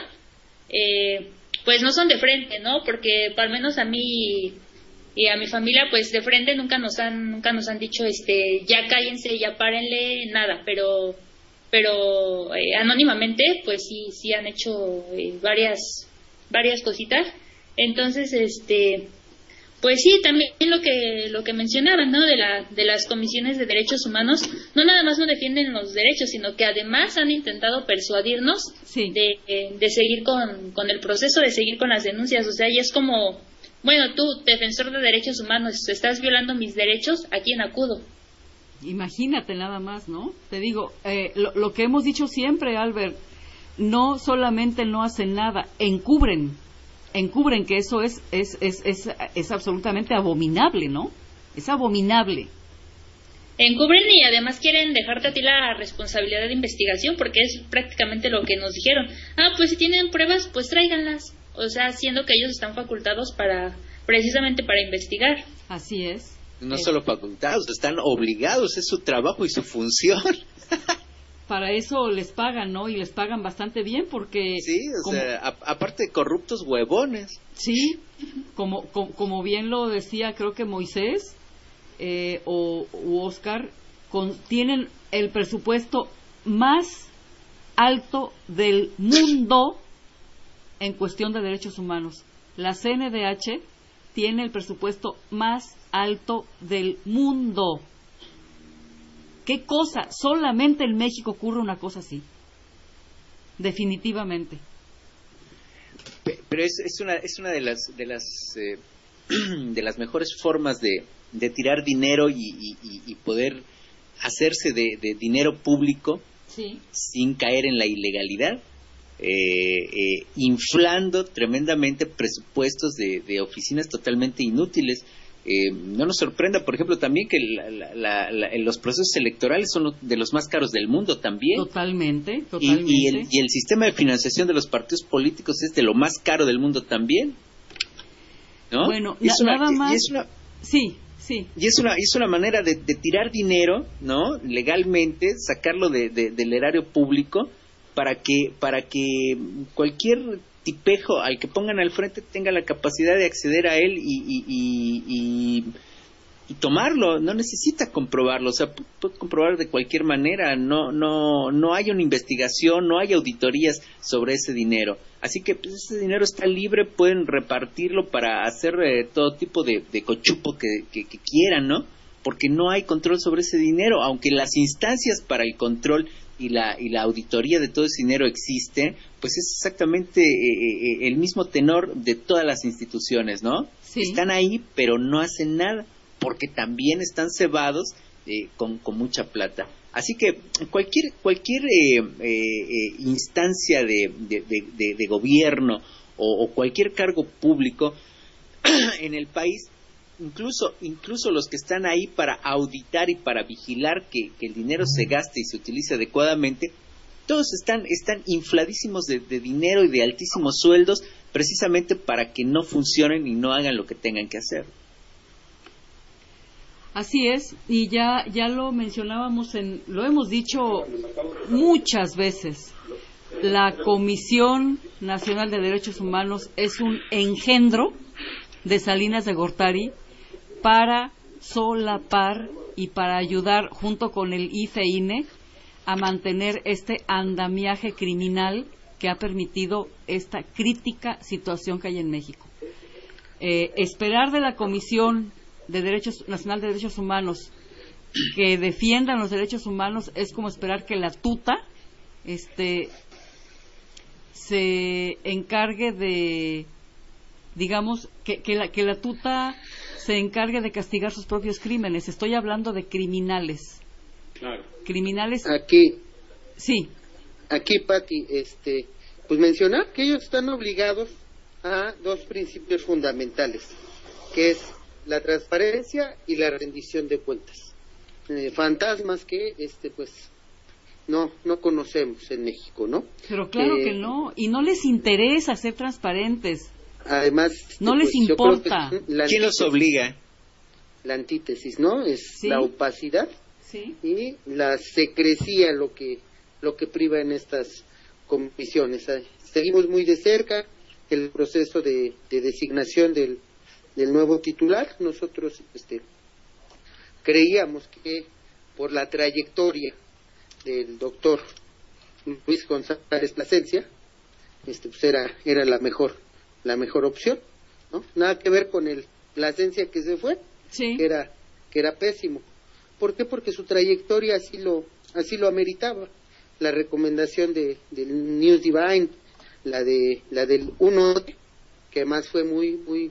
pues no son de frente, ¿no? Porque al menos a mí y a mi familia, pues de frente nunca nos han dicho, ya cállense, ya párenle, nada, pero anónimamente, pues sí han hecho varias cositas. Entonces, pues sí, también lo que mencionaban, ¿no? De las comisiones de derechos humanos, no nada más no defienden los derechos, sino que además han intentado persuadirnos sí. de seguir con el proceso, de seguir con las denuncias. O sea, y es como, bueno, tú, defensor de derechos humanos, estás violando mis derechos, ¿a quién acudo? Imagínate nada más, ¿no? Te digo, lo que hemos dicho siempre, Albert, no solamente no hacen nada, encubren que eso es absolutamente abominable, ¿no? Es abominable. Encubren y además quieren dejarte a ti la responsabilidad de investigación, porque es prácticamente lo que nos dijeron. Pues si tienen pruebas, pues tráiganlas. O sea, siendo que ellos están facultados precisamente para investigar. Así es. No solo facultados, están obligados, es su trabajo y su función. Para eso les pagan, ¿no? Y les pagan bastante bien porque... Sí, sea, aparte de corruptos huevones. Sí, como bien lo decía, creo que Moisés u Oscar, tienen el presupuesto más alto del mundo en cuestión de derechos humanos. La CNDH tiene el presupuesto más alto del mundo. ¿Qué cosa? Solamente en México ocurre una cosa así. Definitivamente. Pero es una de las mejores formas de tirar dinero y poder hacerse de dinero público sí. sin caer en la ilegalidad, inflando tremendamente presupuestos de oficinas totalmente inútiles. No nos sorprenda, por ejemplo, también que los procesos electorales son de los más caros del mundo también. Totalmente. Y el sistema de financiación de los partidos políticos es de lo más caro del mundo también, ¿no? Bueno, nada más. Sí. Y es una manera de tirar dinero, ¿no? Legalmente, sacarlo del erario público para que cualquier tipejo al que pongan al frente tenga la capacidad de acceder a él y tomarlo. No necesita comprobarlo, o sea, puede comprobar de cualquier manera. No hay una investigación, no hay auditorías sobre ese dinero, así que pues, ese dinero está libre, pueden repartirlo para hacer todo tipo de cochupo que quieran, ¿no? Porque no hay control sobre ese dinero, aunque las instancias para el control y la auditoría de todo ese dinero existe, pues es exactamente el mismo tenor de todas las instituciones, ¿no? Sí. Están ahí, pero no hacen nada, porque también están cebados con mucha plata. Así que cualquier instancia de gobierno o cualquier cargo público en el país, incluso los que están ahí para auditar y para vigilar que el dinero se gaste y se utilice adecuadamente, todos están infladísimos de dinero y de altísimos sueldos, precisamente para que no funcionen y no hagan lo que tengan que hacer. Así es, y ya lo mencionábamos, lo hemos dicho muchas veces. La Comisión Nacional de Derechos Humanos es un engendro de Salinas de Gortari para solapar y para ayudar junto con el IFE-INE a mantener este andamiaje criminal que ha permitido esta crítica situación que hay en México. Esperar de la Comisión Nacional de Derechos Humanos que defiendan los derechos humanos es como esperar que la tuta se encargue de, digamos, que la tuta se encargue de castigar sus propios crímenes. Estoy hablando de criminales. Claro. Criminales. Aquí, sí. Aquí, Pati, pues mencionar que ellos están obligados a dos principios fundamentales, que es la transparencia y la rendición de cuentas. Fantasmas que, pues, no conocemos en México, ¿no? Pero claro que no, y no les interesa ser transparentes. Además, no les importa. ¿Quién los obliga? La antítesis, ¿no? Es ¿sí? La opacidad, ¿sí? Y la secrecía lo que priva en estas comisiones. Seguimos muy de cerca el proceso de designación del nuevo titular. Nosotros creíamos que por la trayectoria del doctor Luis González Plasencia, pues era la mejor opción, ¿no? Nada que ver con el Plasencia que se fue, sí. que era pésimo. ¿Por qué? Porque su trayectoria así lo ameritaba. La recomendación del News Divine, la del 1, que además fue muy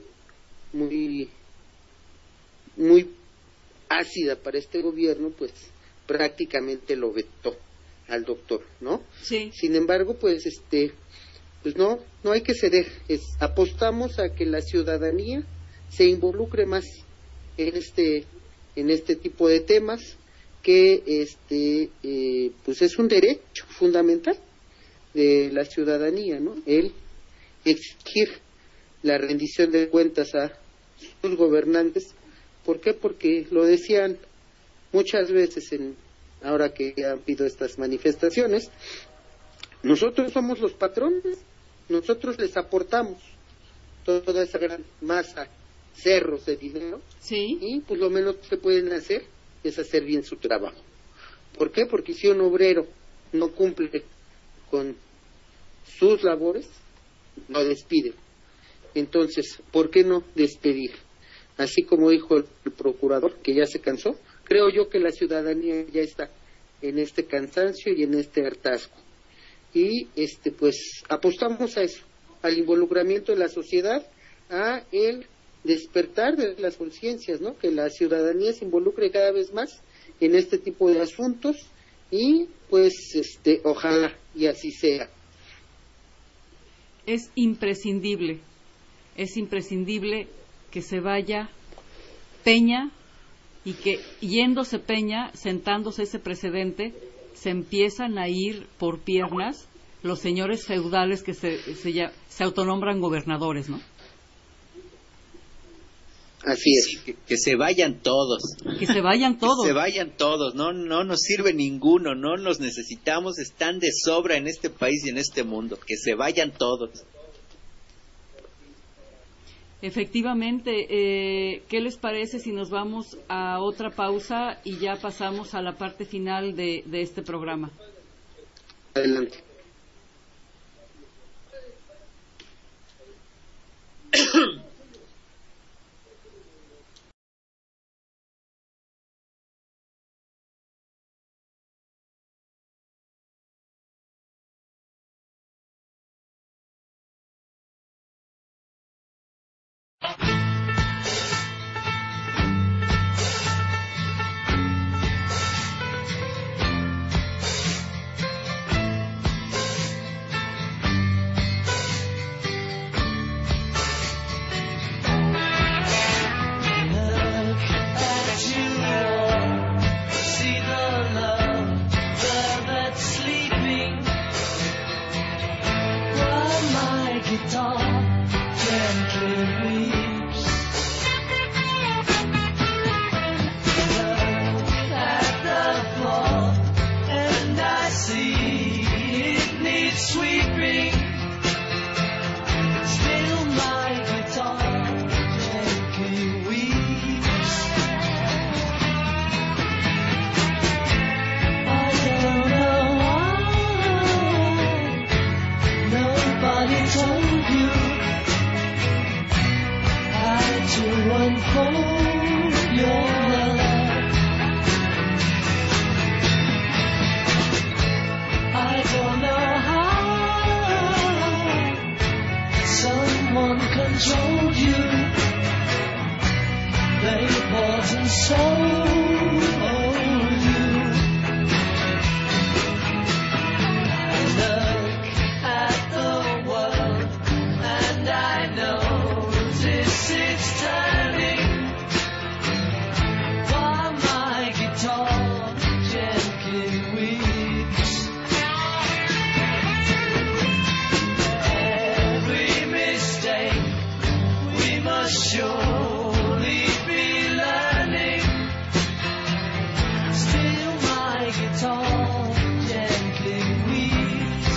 ácida para este gobierno, pues prácticamente lo vetó al doctor, ¿no? Sí. Sin embargo, pues pues no hay que ceder. Apostamos a que la ciudadanía se involucre más en este tipo de temas, que pues es un derecho fundamental de la ciudadanía, ¿no? El exigir la rendición de cuentas a sus gobernantes. ¿Por qué? Porque lo decían muchas veces ahora que han habido estas manifestaciones, nosotros somos los patrones, nosotros les aportamos toda esa gran masa, cerros de dinero, sí. Y pues lo menos que pueden hacer es hacer bien su trabajo. ¿Por qué? Porque si un obrero no cumple con sus labores, lo despiden. Entonces, ¿por qué no despedir? Así como dijo el procurador, que ya se cansó, creo yo que la ciudadanía ya está en este cansancio y en este hartazgo. Y pues apostamos a eso, al involucramiento de la sociedad, a el despertar de las conciencias, ¿no? Que la ciudadanía se involucre cada vez más en este tipo de asuntos, y pues ojalá y así sea. Es imprescindible que se vaya Peña, y que yéndose Peña, sentándose ese precedente, se empiezan a ir por piernas los señores feudales que se autonombran gobernadores, ¿no? Así es. Sí, que se vayan todos. Que se vayan todos. Que se vayan todos. No nos sirve ninguno, no los necesitamos, están de sobra en este país y en este mundo. Que se vayan todos. Efectivamente, ¿qué les parece si nos vamos a otra pausa y ya pasamos a la parte final de este programa? Adelante. they bought and sold you. I look at the world and I notice it's turning, while my guitar gently weeps. Every mistake we must surely be learning. Still my guitar gently weeps.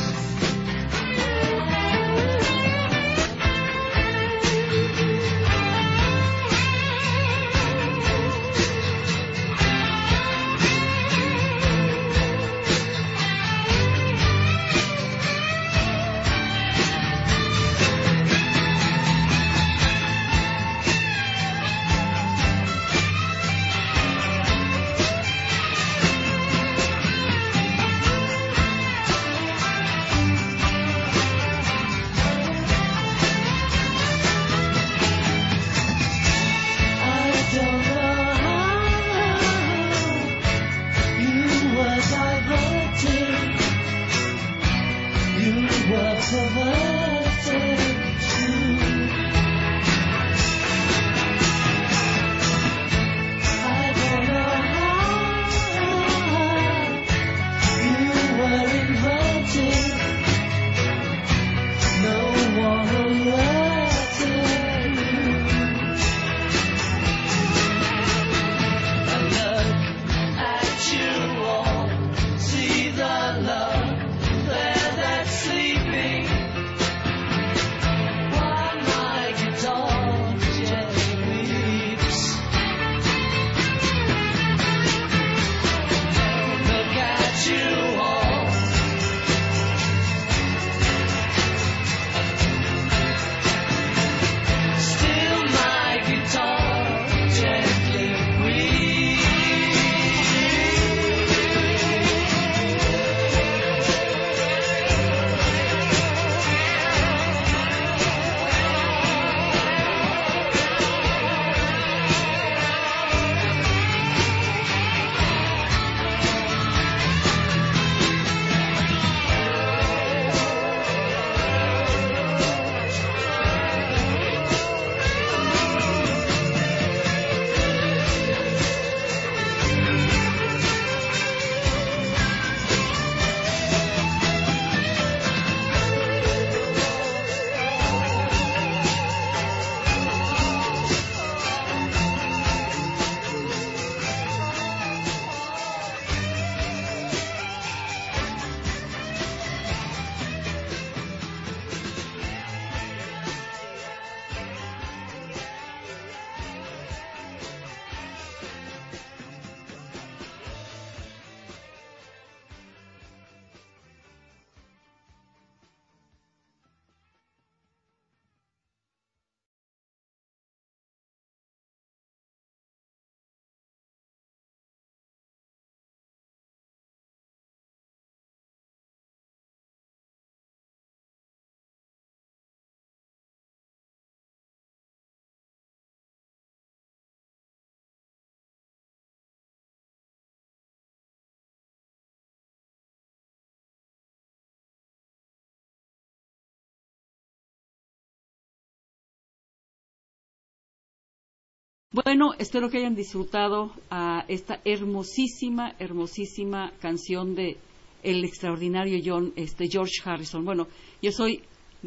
Bueno, espero que hayan disfrutado a esta hermosísima, hermosísima canción de el extraordinario George Harrison. Bueno, yo soy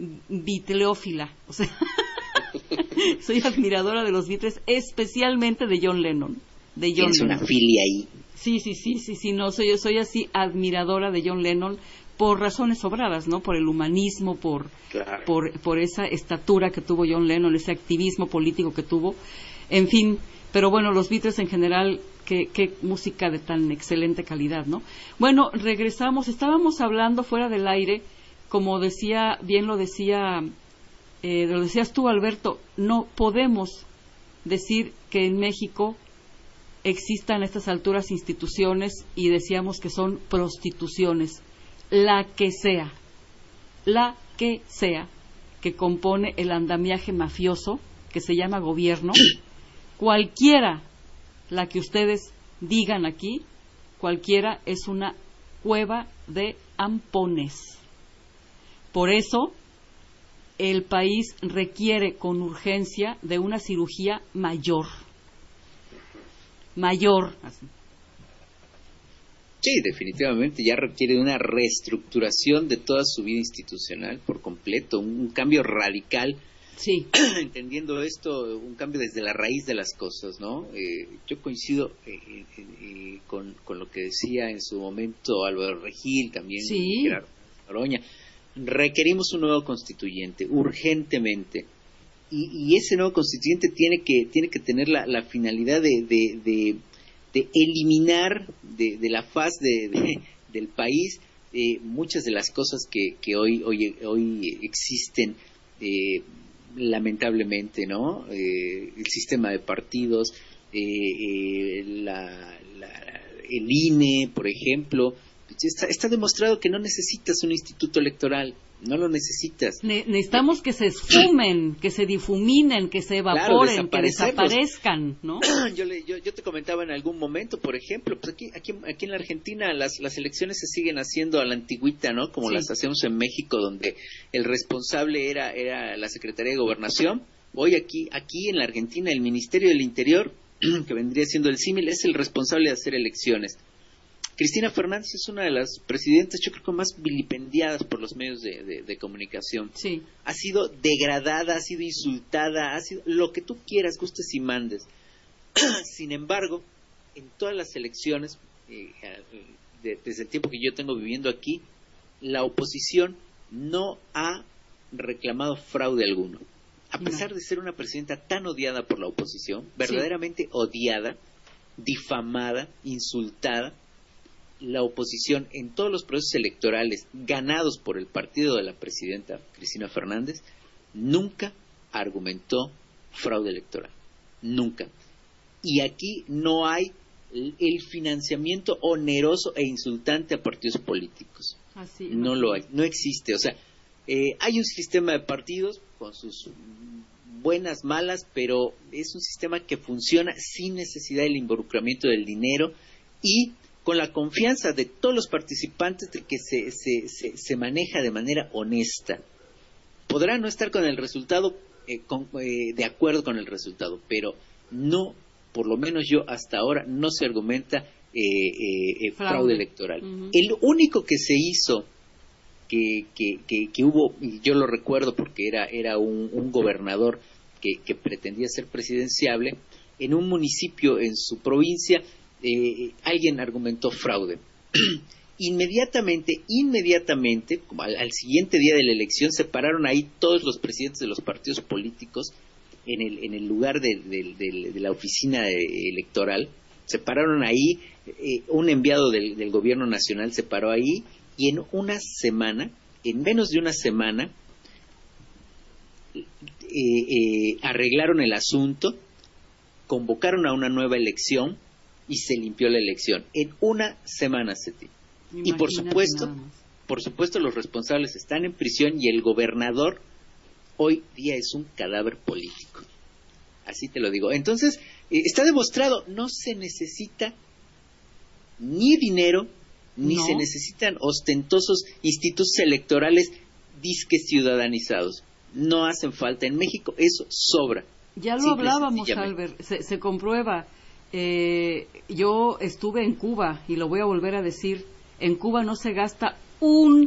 bitleófila, o sea, soy admiradora de los Beatles, especialmente de John Lennon. Tienes una filia ahí. Sí, no, yo soy así admiradora de John Lennon por razones sobradas, ¿no? Por el humanismo, claro, por esa estatura que tuvo John Lennon, ese activismo político que tuvo. En fin, pero bueno, los Beatles en general, qué música de tan excelente calidad, ¿no? Bueno, regresamos, estábamos hablando fuera del aire, como decía, bien lo decías tú, Alberto, no podemos decir que en México existan a estas alturas instituciones y decíamos que son prostituciones, la que sea, que compone el andamiaje mafioso que se llama gobierno cualquiera, la que ustedes digan aquí, cualquiera es una cueva de ampones. Por eso, el país requiere con urgencia de una cirugía mayor. Sí, definitivamente ya requiere una reestructuración de toda su vida institucional por completo, un cambio radical. Sí. Entendiendo esto, un cambio desde la raíz de las cosas, ¿no? Yo coincido con lo que decía en su momento Álvaro Regil, también sí. Gerardo Noroña. Requerimos un nuevo constituyente, urgentemente. Y ese nuevo constituyente tiene que tener la finalidad de eliminar de la faz del país muchas de las cosas que hoy existen, lamentablemente, ¿no? El sistema de partidos, el INE, por ejemplo. Está demostrado que no necesitas un instituto electoral, no lo necesitas. Necesitamos que se esfumen, que se difuminen, que se evaporen, que desaparezcan, ¿no? Yo te comentaba en algún momento, por ejemplo, pues aquí en la Argentina las elecciones se siguen haciendo a la antigüita, ¿no? Como sí. Las hacemos en México, donde el responsable era la Secretaría de Gobernación. Hoy aquí en la Argentina el Ministerio del Interior, que vendría siendo el símil, es el responsable de hacer elecciones. Cristina Fernández es una de las presidentas, yo creo que más vilipendiadas por los medios de comunicación. Sí. Ha sido degradada, ha sido insultada, ha sido lo que tú quieras, gustes y mandes. Sin embargo, en todas las elecciones, desde el tiempo que yo tengo viviendo aquí, la oposición no ha reclamado fraude alguno. A pesar de ser una presidenta tan odiada por la oposición, verdaderamente odiada, difamada, insultada, la oposición en todos los procesos electorales ganados por el partido de la presidenta Cristina Fernández nunca argumentó fraude electoral, nunca. Y aquí no hay el financiamiento oneroso e insultante a partidos políticos. Así, no lo hay, no existe. O sea, hay un sistema de partidos con sus buenas, malas, pero es un sistema que funciona sin necesidad del involucramiento del dinero y con la confianza de todos los participantes de que se maneja de manera honesta. Podrá no estar con el resultado, de acuerdo con el resultado, pero no, por lo menos yo hasta ahora, no se argumenta fraude electoral. Uh-huh. El único que se hizo, que hubo, y yo lo recuerdo porque era un gobernador que pretendía ser presidenciable, en un municipio en su provincia, alguien argumentó fraude. Inmediatamente, como al siguiente día de la elección, se pararon ahí todos los presidentes de los partidos políticos en el lugar de la oficina electoral. Se pararon ahí, un enviado del gobierno nacional se paró ahí, y en menos de una semana, arreglaron el asunto, convocaron a una nueva elección y se limpió la elección en una semana, Ceti. Y por supuesto los responsables están en prisión y el gobernador hoy día es un cadáver político. Así te lo digo. Entonces, está demostrado, no se necesita ni dinero, ni se necesitan ostentosos institutos electorales disque ciudadanizados. No hacen falta. En México eso sobra. Ya lo hablábamos, Albert, se comprueba. Yo estuve en Cuba y lo voy a volver a decir. En Cuba no se gasta un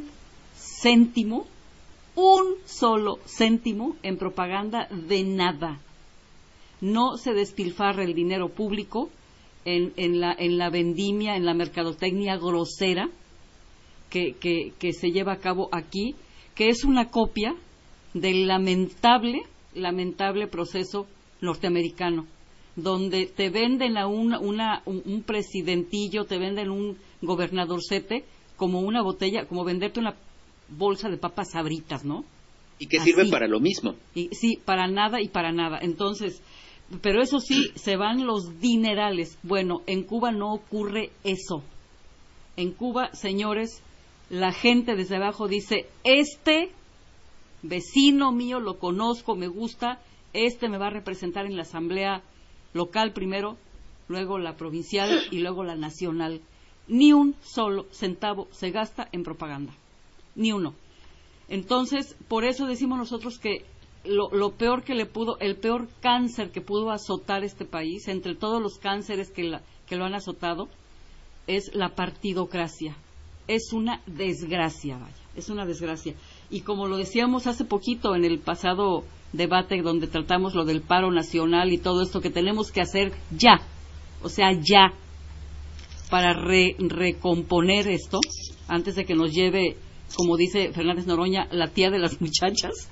solo céntimo en propaganda de nada. No se despilfarra el dinero público en la vendimia, en la mercadotecnia grosera que se lleva a cabo aquí, que es una copia del lamentable proceso norteamericano, donde te venden a un presidentillo, te venden un gobernadorcete como una botella, como venderte una bolsa de papas Sabritas, ¿no? Y que sirve para lo mismo. Sí, para nada y para nada. Entonces, pero eso sí, se van los dinerales. Bueno, en Cuba no ocurre eso. En Cuba, señores, la gente desde abajo dice, este vecino mío lo conozco, me gusta, este me va a representar en la asamblea local primero, luego la provincial y luego la nacional. Ni un solo centavo se gasta en propaganda, ni uno. Entonces, por eso decimos nosotros que lo peor que el peor cáncer que pudo azotar este país, entre todos los cánceres que lo han azotado, es la partidocracia. Es una desgracia, vaya, es una desgracia. Y como lo decíamos hace poquito en el pasado debate donde tratamos lo del paro nacional y todo esto que tenemos que hacer ya, o sea, ya, para recomponer esto, antes de que nos lleve, como dice Fernández Noroña, la tía de las muchachas,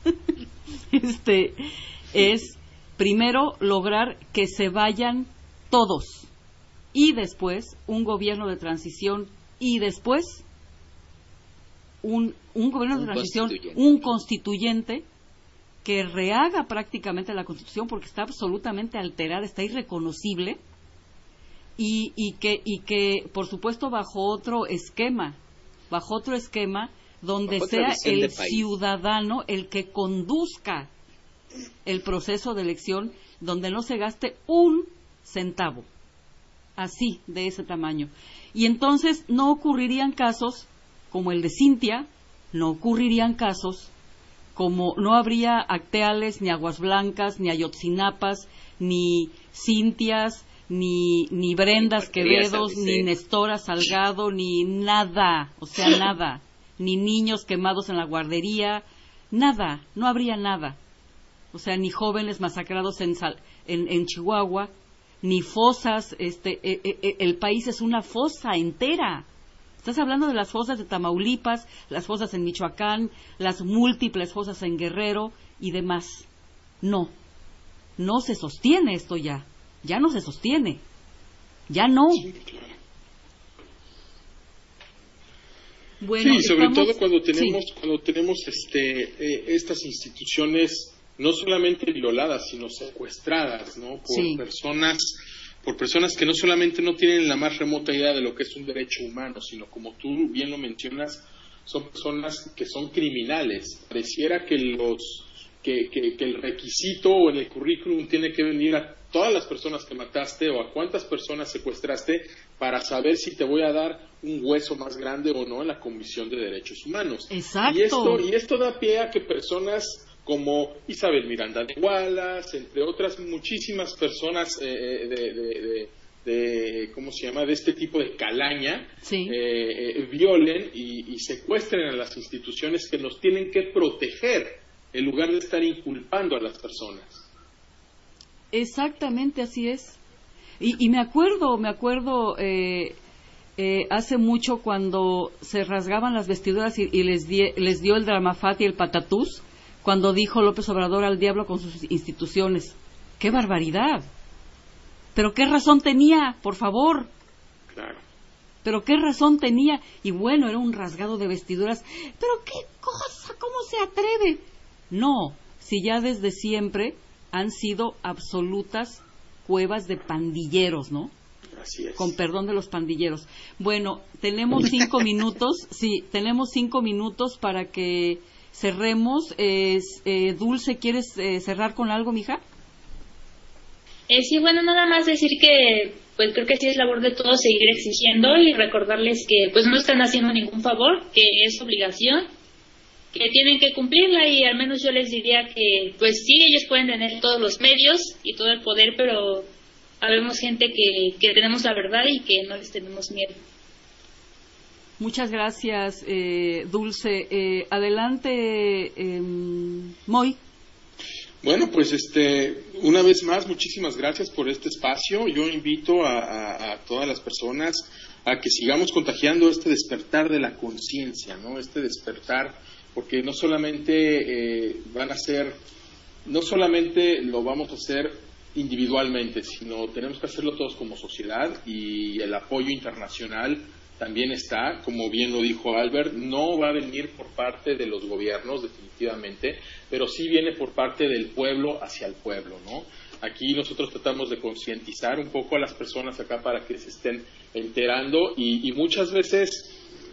es primero lograr que se vayan todos, y después un gobierno de transición, y después un gobierno de transición, un constituyente que rehaga prácticamente la Constitución porque está absolutamente alterada, está irreconocible, y que por supuesto bajo otro esquema donde sea el ciudadano el que conduzca el proceso de elección, donde no se gaste un centavo, así, de ese tamaño. Y entonces no ocurrirían casos como el de Cintia, no ocurrirían casos como no habría Acteales, ni Aguas Blancas, ni Ayotzinapas, ni Cintias, ni Brendas Quevedos, ni Nestora Salgado, ni nada, o sea, nada, ni niños quemados en la guardería, nada, no habría nada. O sea, ni jóvenes masacrados en Chihuahua, ni fosas, el país es una fosa entera. Estás hablando de las fosas de Tamaulipas, las fosas en Michoacán, las múltiples fosas en Guerrero y demás. No se sostiene esto ya no se sostiene, ya no. Bueno, sí, sobre todo cuando tenemos estas instituciones no solamente violadas, sino secuestradas, ¿no? Por personas que no solamente no tienen la más remota idea de lo que es un derecho humano, sino, como tú bien lo mencionas, son personas que son criminales. Pareciera que el requisito o en el currículum tiene que venir a todas las personas que mataste o a cuántas personas secuestraste para saber si te voy a dar un hueso más grande o no en la Comisión de Derechos Humanos. Exacto. Y esto da pie a que personas como Isabel Miranda de Wallace, entre otras muchísimas personas ¿cómo se llama?, de este tipo de calaña, sí, violen y secuestren a las instituciones que nos tienen que proteger, en lugar de estar inculpando a las personas. Exactamente, así es. Y me acuerdo hace mucho cuando se rasgaban las vestiduras y les dio el Dramafat y el patatús, cuando dijo López Obrador al diablo con sus instituciones. ¡Qué barbaridad! ¿Pero qué razón tenía, por favor? Claro. ¿Pero qué razón tenía? Y bueno, era un rasgado de vestiduras. ¿Pero qué cosa? ¿Cómo se atreve? No, si ya desde siempre han sido absolutas cuevas de pandilleros, ¿no? Así es. Con perdón de los pandilleros. Bueno, tenemos 5 minutos. Sí, tenemos 5 minutos para que cerremos. Dulce, ¿quieres cerrar con algo, mija? Sí, bueno, nada más decir que pues creo que sí es labor de todos seguir exigiendo y recordarles que pues no están haciendo ningún favor, que es obligación, que tienen que cumplirla, y al menos yo les diría que pues sí, ellos pueden tener todos los medios y todo el poder, pero habemos gente que tenemos la verdad y que no les tenemos miedo. Muchas gracias, Dulce. Adelante, Moy. Bueno, pues una vez más, muchísimas gracias por este espacio. Yo invito a todas las personas a que sigamos contagiando este despertar de la conciencia, ¿no? Este despertar, porque no solamente no solamente lo vamos a hacer individualmente, sino tenemos que hacerlo todos como sociedad, y el apoyo internacional también está, como bien lo dijo Albert, no va a venir por parte de los gobiernos definitivamente, pero sí viene por parte del pueblo hacia el pueblo, ¿no? Aquí nosotros tratamos de concientizar un poco a las personas acá para que se estén enterando, y muchas veces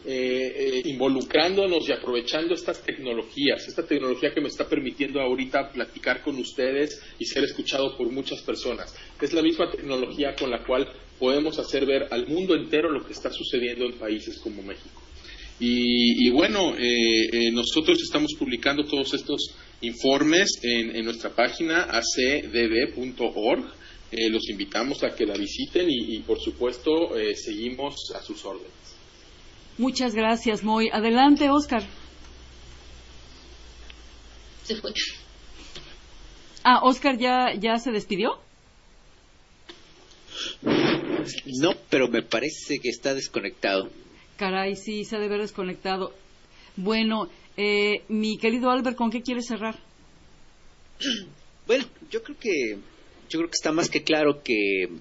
involucrándonos y aprovechando estas tecnologías, esta tecnología que me está permitiendo ahorita platicar con ustedes y ser escuchado por muchas personas. Es la misma tecnología con la cual podemos hacer ver al mundo entero lo que está sucediendo en países como México. Y bueno, nosotros estamos publicando todos estos informes en nuestra página acdd.org. Los invitamos a que la visiten y por supuesto, seguimos a sus órdenes. Muchas gracias, Moy. Adelante, Óscar. Se fue. ¿Óscar ya se despidió? No, pero me parece que está desconectado. Caray, sí, se ha de haber desconectado. Bueno, mi querido Albert, ¿con qué quieres cerrar? Bueno, yo creo que está más que claro que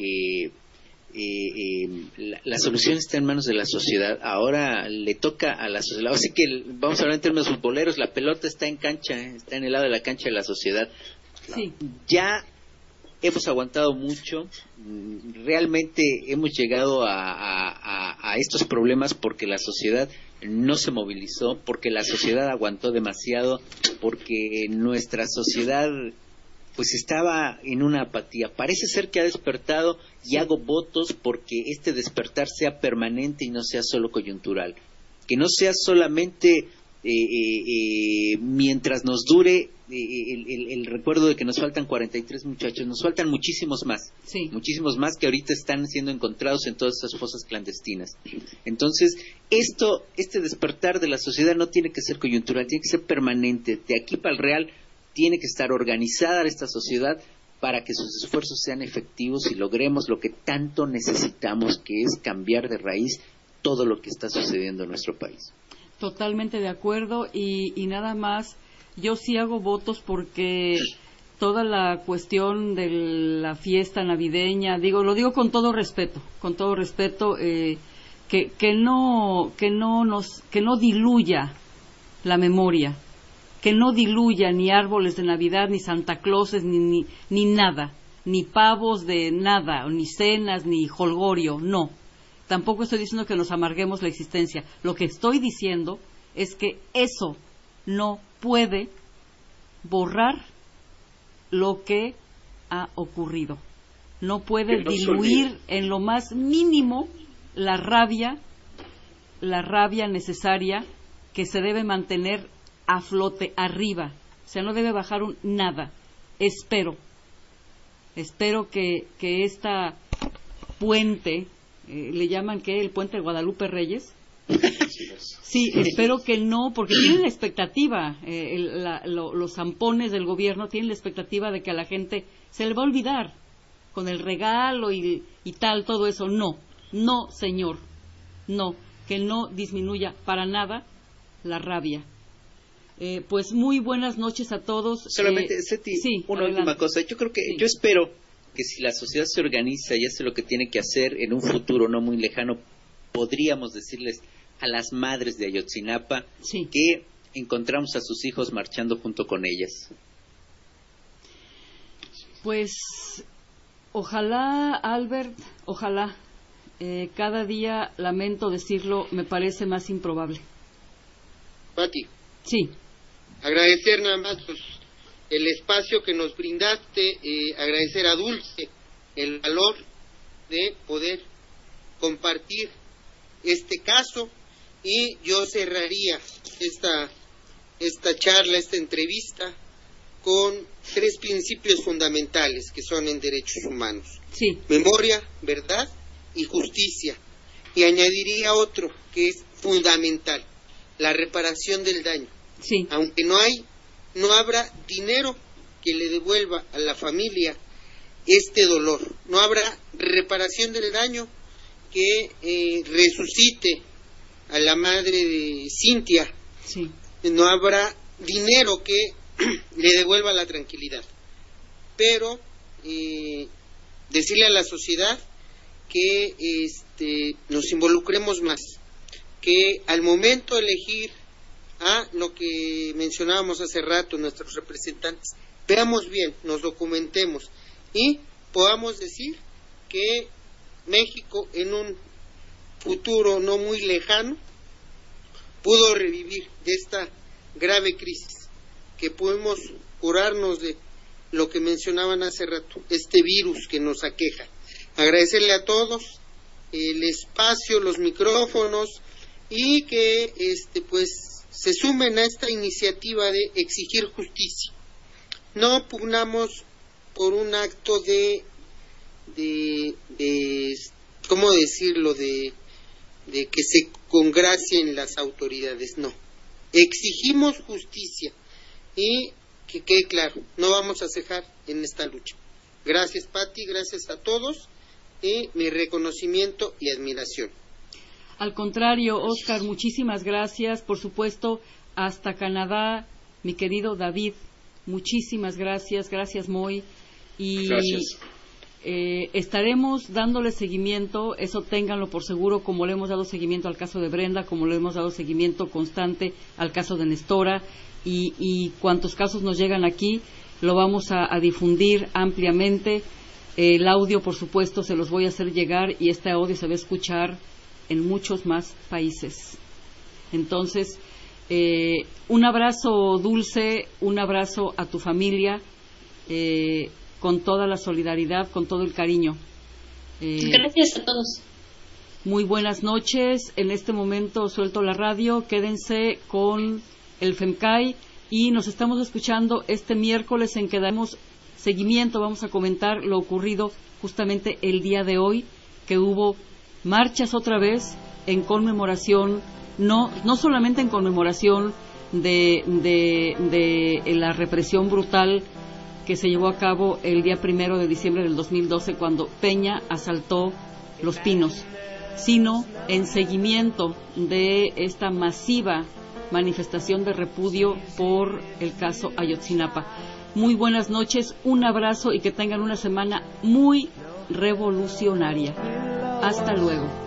la solución está en manos de la sociedad. Ahora le toca a la sociedad. Así que vamos a hablar en términos futboleros. La pelota está en cancha, está en el lado de la cancha de la sociedad. Sí. Ya hemos aguantado mucho. Realmente hemos llegado a estos problemas porque la sociedad no se movilizó, porque la sociedad aguantó demasiado, porque nuestra sociedad pues estaba en una apatía. Parece ser que ha despertado y hago votos porque este despertar sea permanente y no sea solo coyuntural. Que no sea solamente mientras nos dure el recuerdo de que nos faltan 43 muchachos, nos faltan muchísimos más. Sí. Muchísimos más que ahorita están siendo encontrados en todas esas fosas clandestinas. Entonces, este despertar de la sociedad no tiene que ser coyuntural, tiene que ser permanente. De aquí para el real tiene que estar organizada esta sociedad para que sus esfuerzos sean efectivos y logremos lo que tanto necesitamos, que es cambiar de raíz todo lo que está sucediendo en nuestro país. Totalmente de acuerdo y nada más, yo sí hago votos porque toda la cuestión de la fiesta navideña, lo digo con todo respeto, que no diluya la memoria, que no diluya ni árboles de Navidad, ni Santa Clauses, ni nada, ni pavos de nada, ni cenas, ni jolgorio, no. Tampoco estoy diciendo que nos amarguemos la existencia. Lo que estoy diciendo es que eso no puede borrar lo que ha ocurrido. No puede diluir en lo más mínimo la rabia necesaria que se debe mantener a flote, arriba. O sea, no debe bajar nada. Espero que esta puente, le llaman que el puente de Guadalupe Reyes. Sí, espero que no, porque tienen la expectativa, los zampones del gobierno tienen la expectativa de que a la gente se le va a olvidar con el regalo y tal, todo eso. No, señor, no, que no disminuya para nada la rabia. Pues muy buenas noches a todos. Solamente, Seti, sí, una última cosa. Yo creo que, yo espero que si la sociedad se organiza y hace lo que tiene que hacer en un futuro no muy lejano, podríamos decirles a las madres de Ayotzinapa que encontramos a sus hijos marchando junto con ellas. Pues ojalá, Albert, ojalá. Cada día, lamento decirlo, me parece más improbable. Pati. Sí. Agradecer nada más el espacio que nos brindaste, agradecer a Dulce el valor de poder compartir este caso, y yo cerraría esta charla, esta entrevista, con 3 principios fundamentales que son en derechos humanos: memoria, verdad y justicia. Y añadiría otro que es fundamental: la reparación del daño. Aunque no habrá dinero que le devuelva a la familia este dolor, no habrá reparación del daño que resucite a la madre de Cintia, no habrá dinero que le devuelva la tranquilidad. Pero decirle a la sociedad que nos involucremos más, que al momento de elegir a lo que mencionábamos hace rato nuestros representantes, veamos bien, nos documentemos y podamos decir que México en un futuro no muy lejano pudo revivir de esta grave crisis, que podemos curarnos de lo que mencionaban hace rato, este virus que nos aqueja. Agradecerle a todos el espacio, los micrófonos, y que pues se sumen a esta iniciativa de exigir justicia. No pugnamos por un acto de ¿cómo decirlo?, de que se congracien las autoridades, no. Exigimos justicia y que quede claro, no vamos a cejar en esta lucha. Gracias, Pati, gracias a todos, y mi reconocimiento y admiración. Al contrario, Óscar, muchísimas gracias. Por supuesto, hasta Canadá, mi querido David, muchísimas gracias. Gracias, Moy. Y gracias. Estaremos dándole seguimiento, eso ténganlo por seguro, como le hemos dado seguimiento al caso de Brenda, como le hemos dado seguimiento constante al caso de Nestora, y cuantos casos nos llegan aquí, lo vamos a difundir ampliamente. El audio, por supuesto, se los voy a hacer llegar, y este audio se va a escuchar en muchos más países. Entonces, un abrazo dulce, un abrazo a tu familia, con toda la solidaridad, con todo el cariño. Gracias a todos. Muy buenas noches. En este momento suelto la radio. Quédense con el FEMCAI y nos estamos escuchando este miércoles en que damos seguimiento. Vamos a comentar lo ocurrido justamente el día de hoy, que hubo marchas otra vez en conmemoración, no solamente en conmemoración de la represión brutal que se llevó a cabo el día 1 de diciembre del 2012, cuando Peña asaltó Los Pinos, sino en seguimiento de esta masiva manifestación de repudio por el caso Ayotzinapa. Muy buenas noches, un abrazo y que tengan una semana muy revolucionaria. Hasta luego.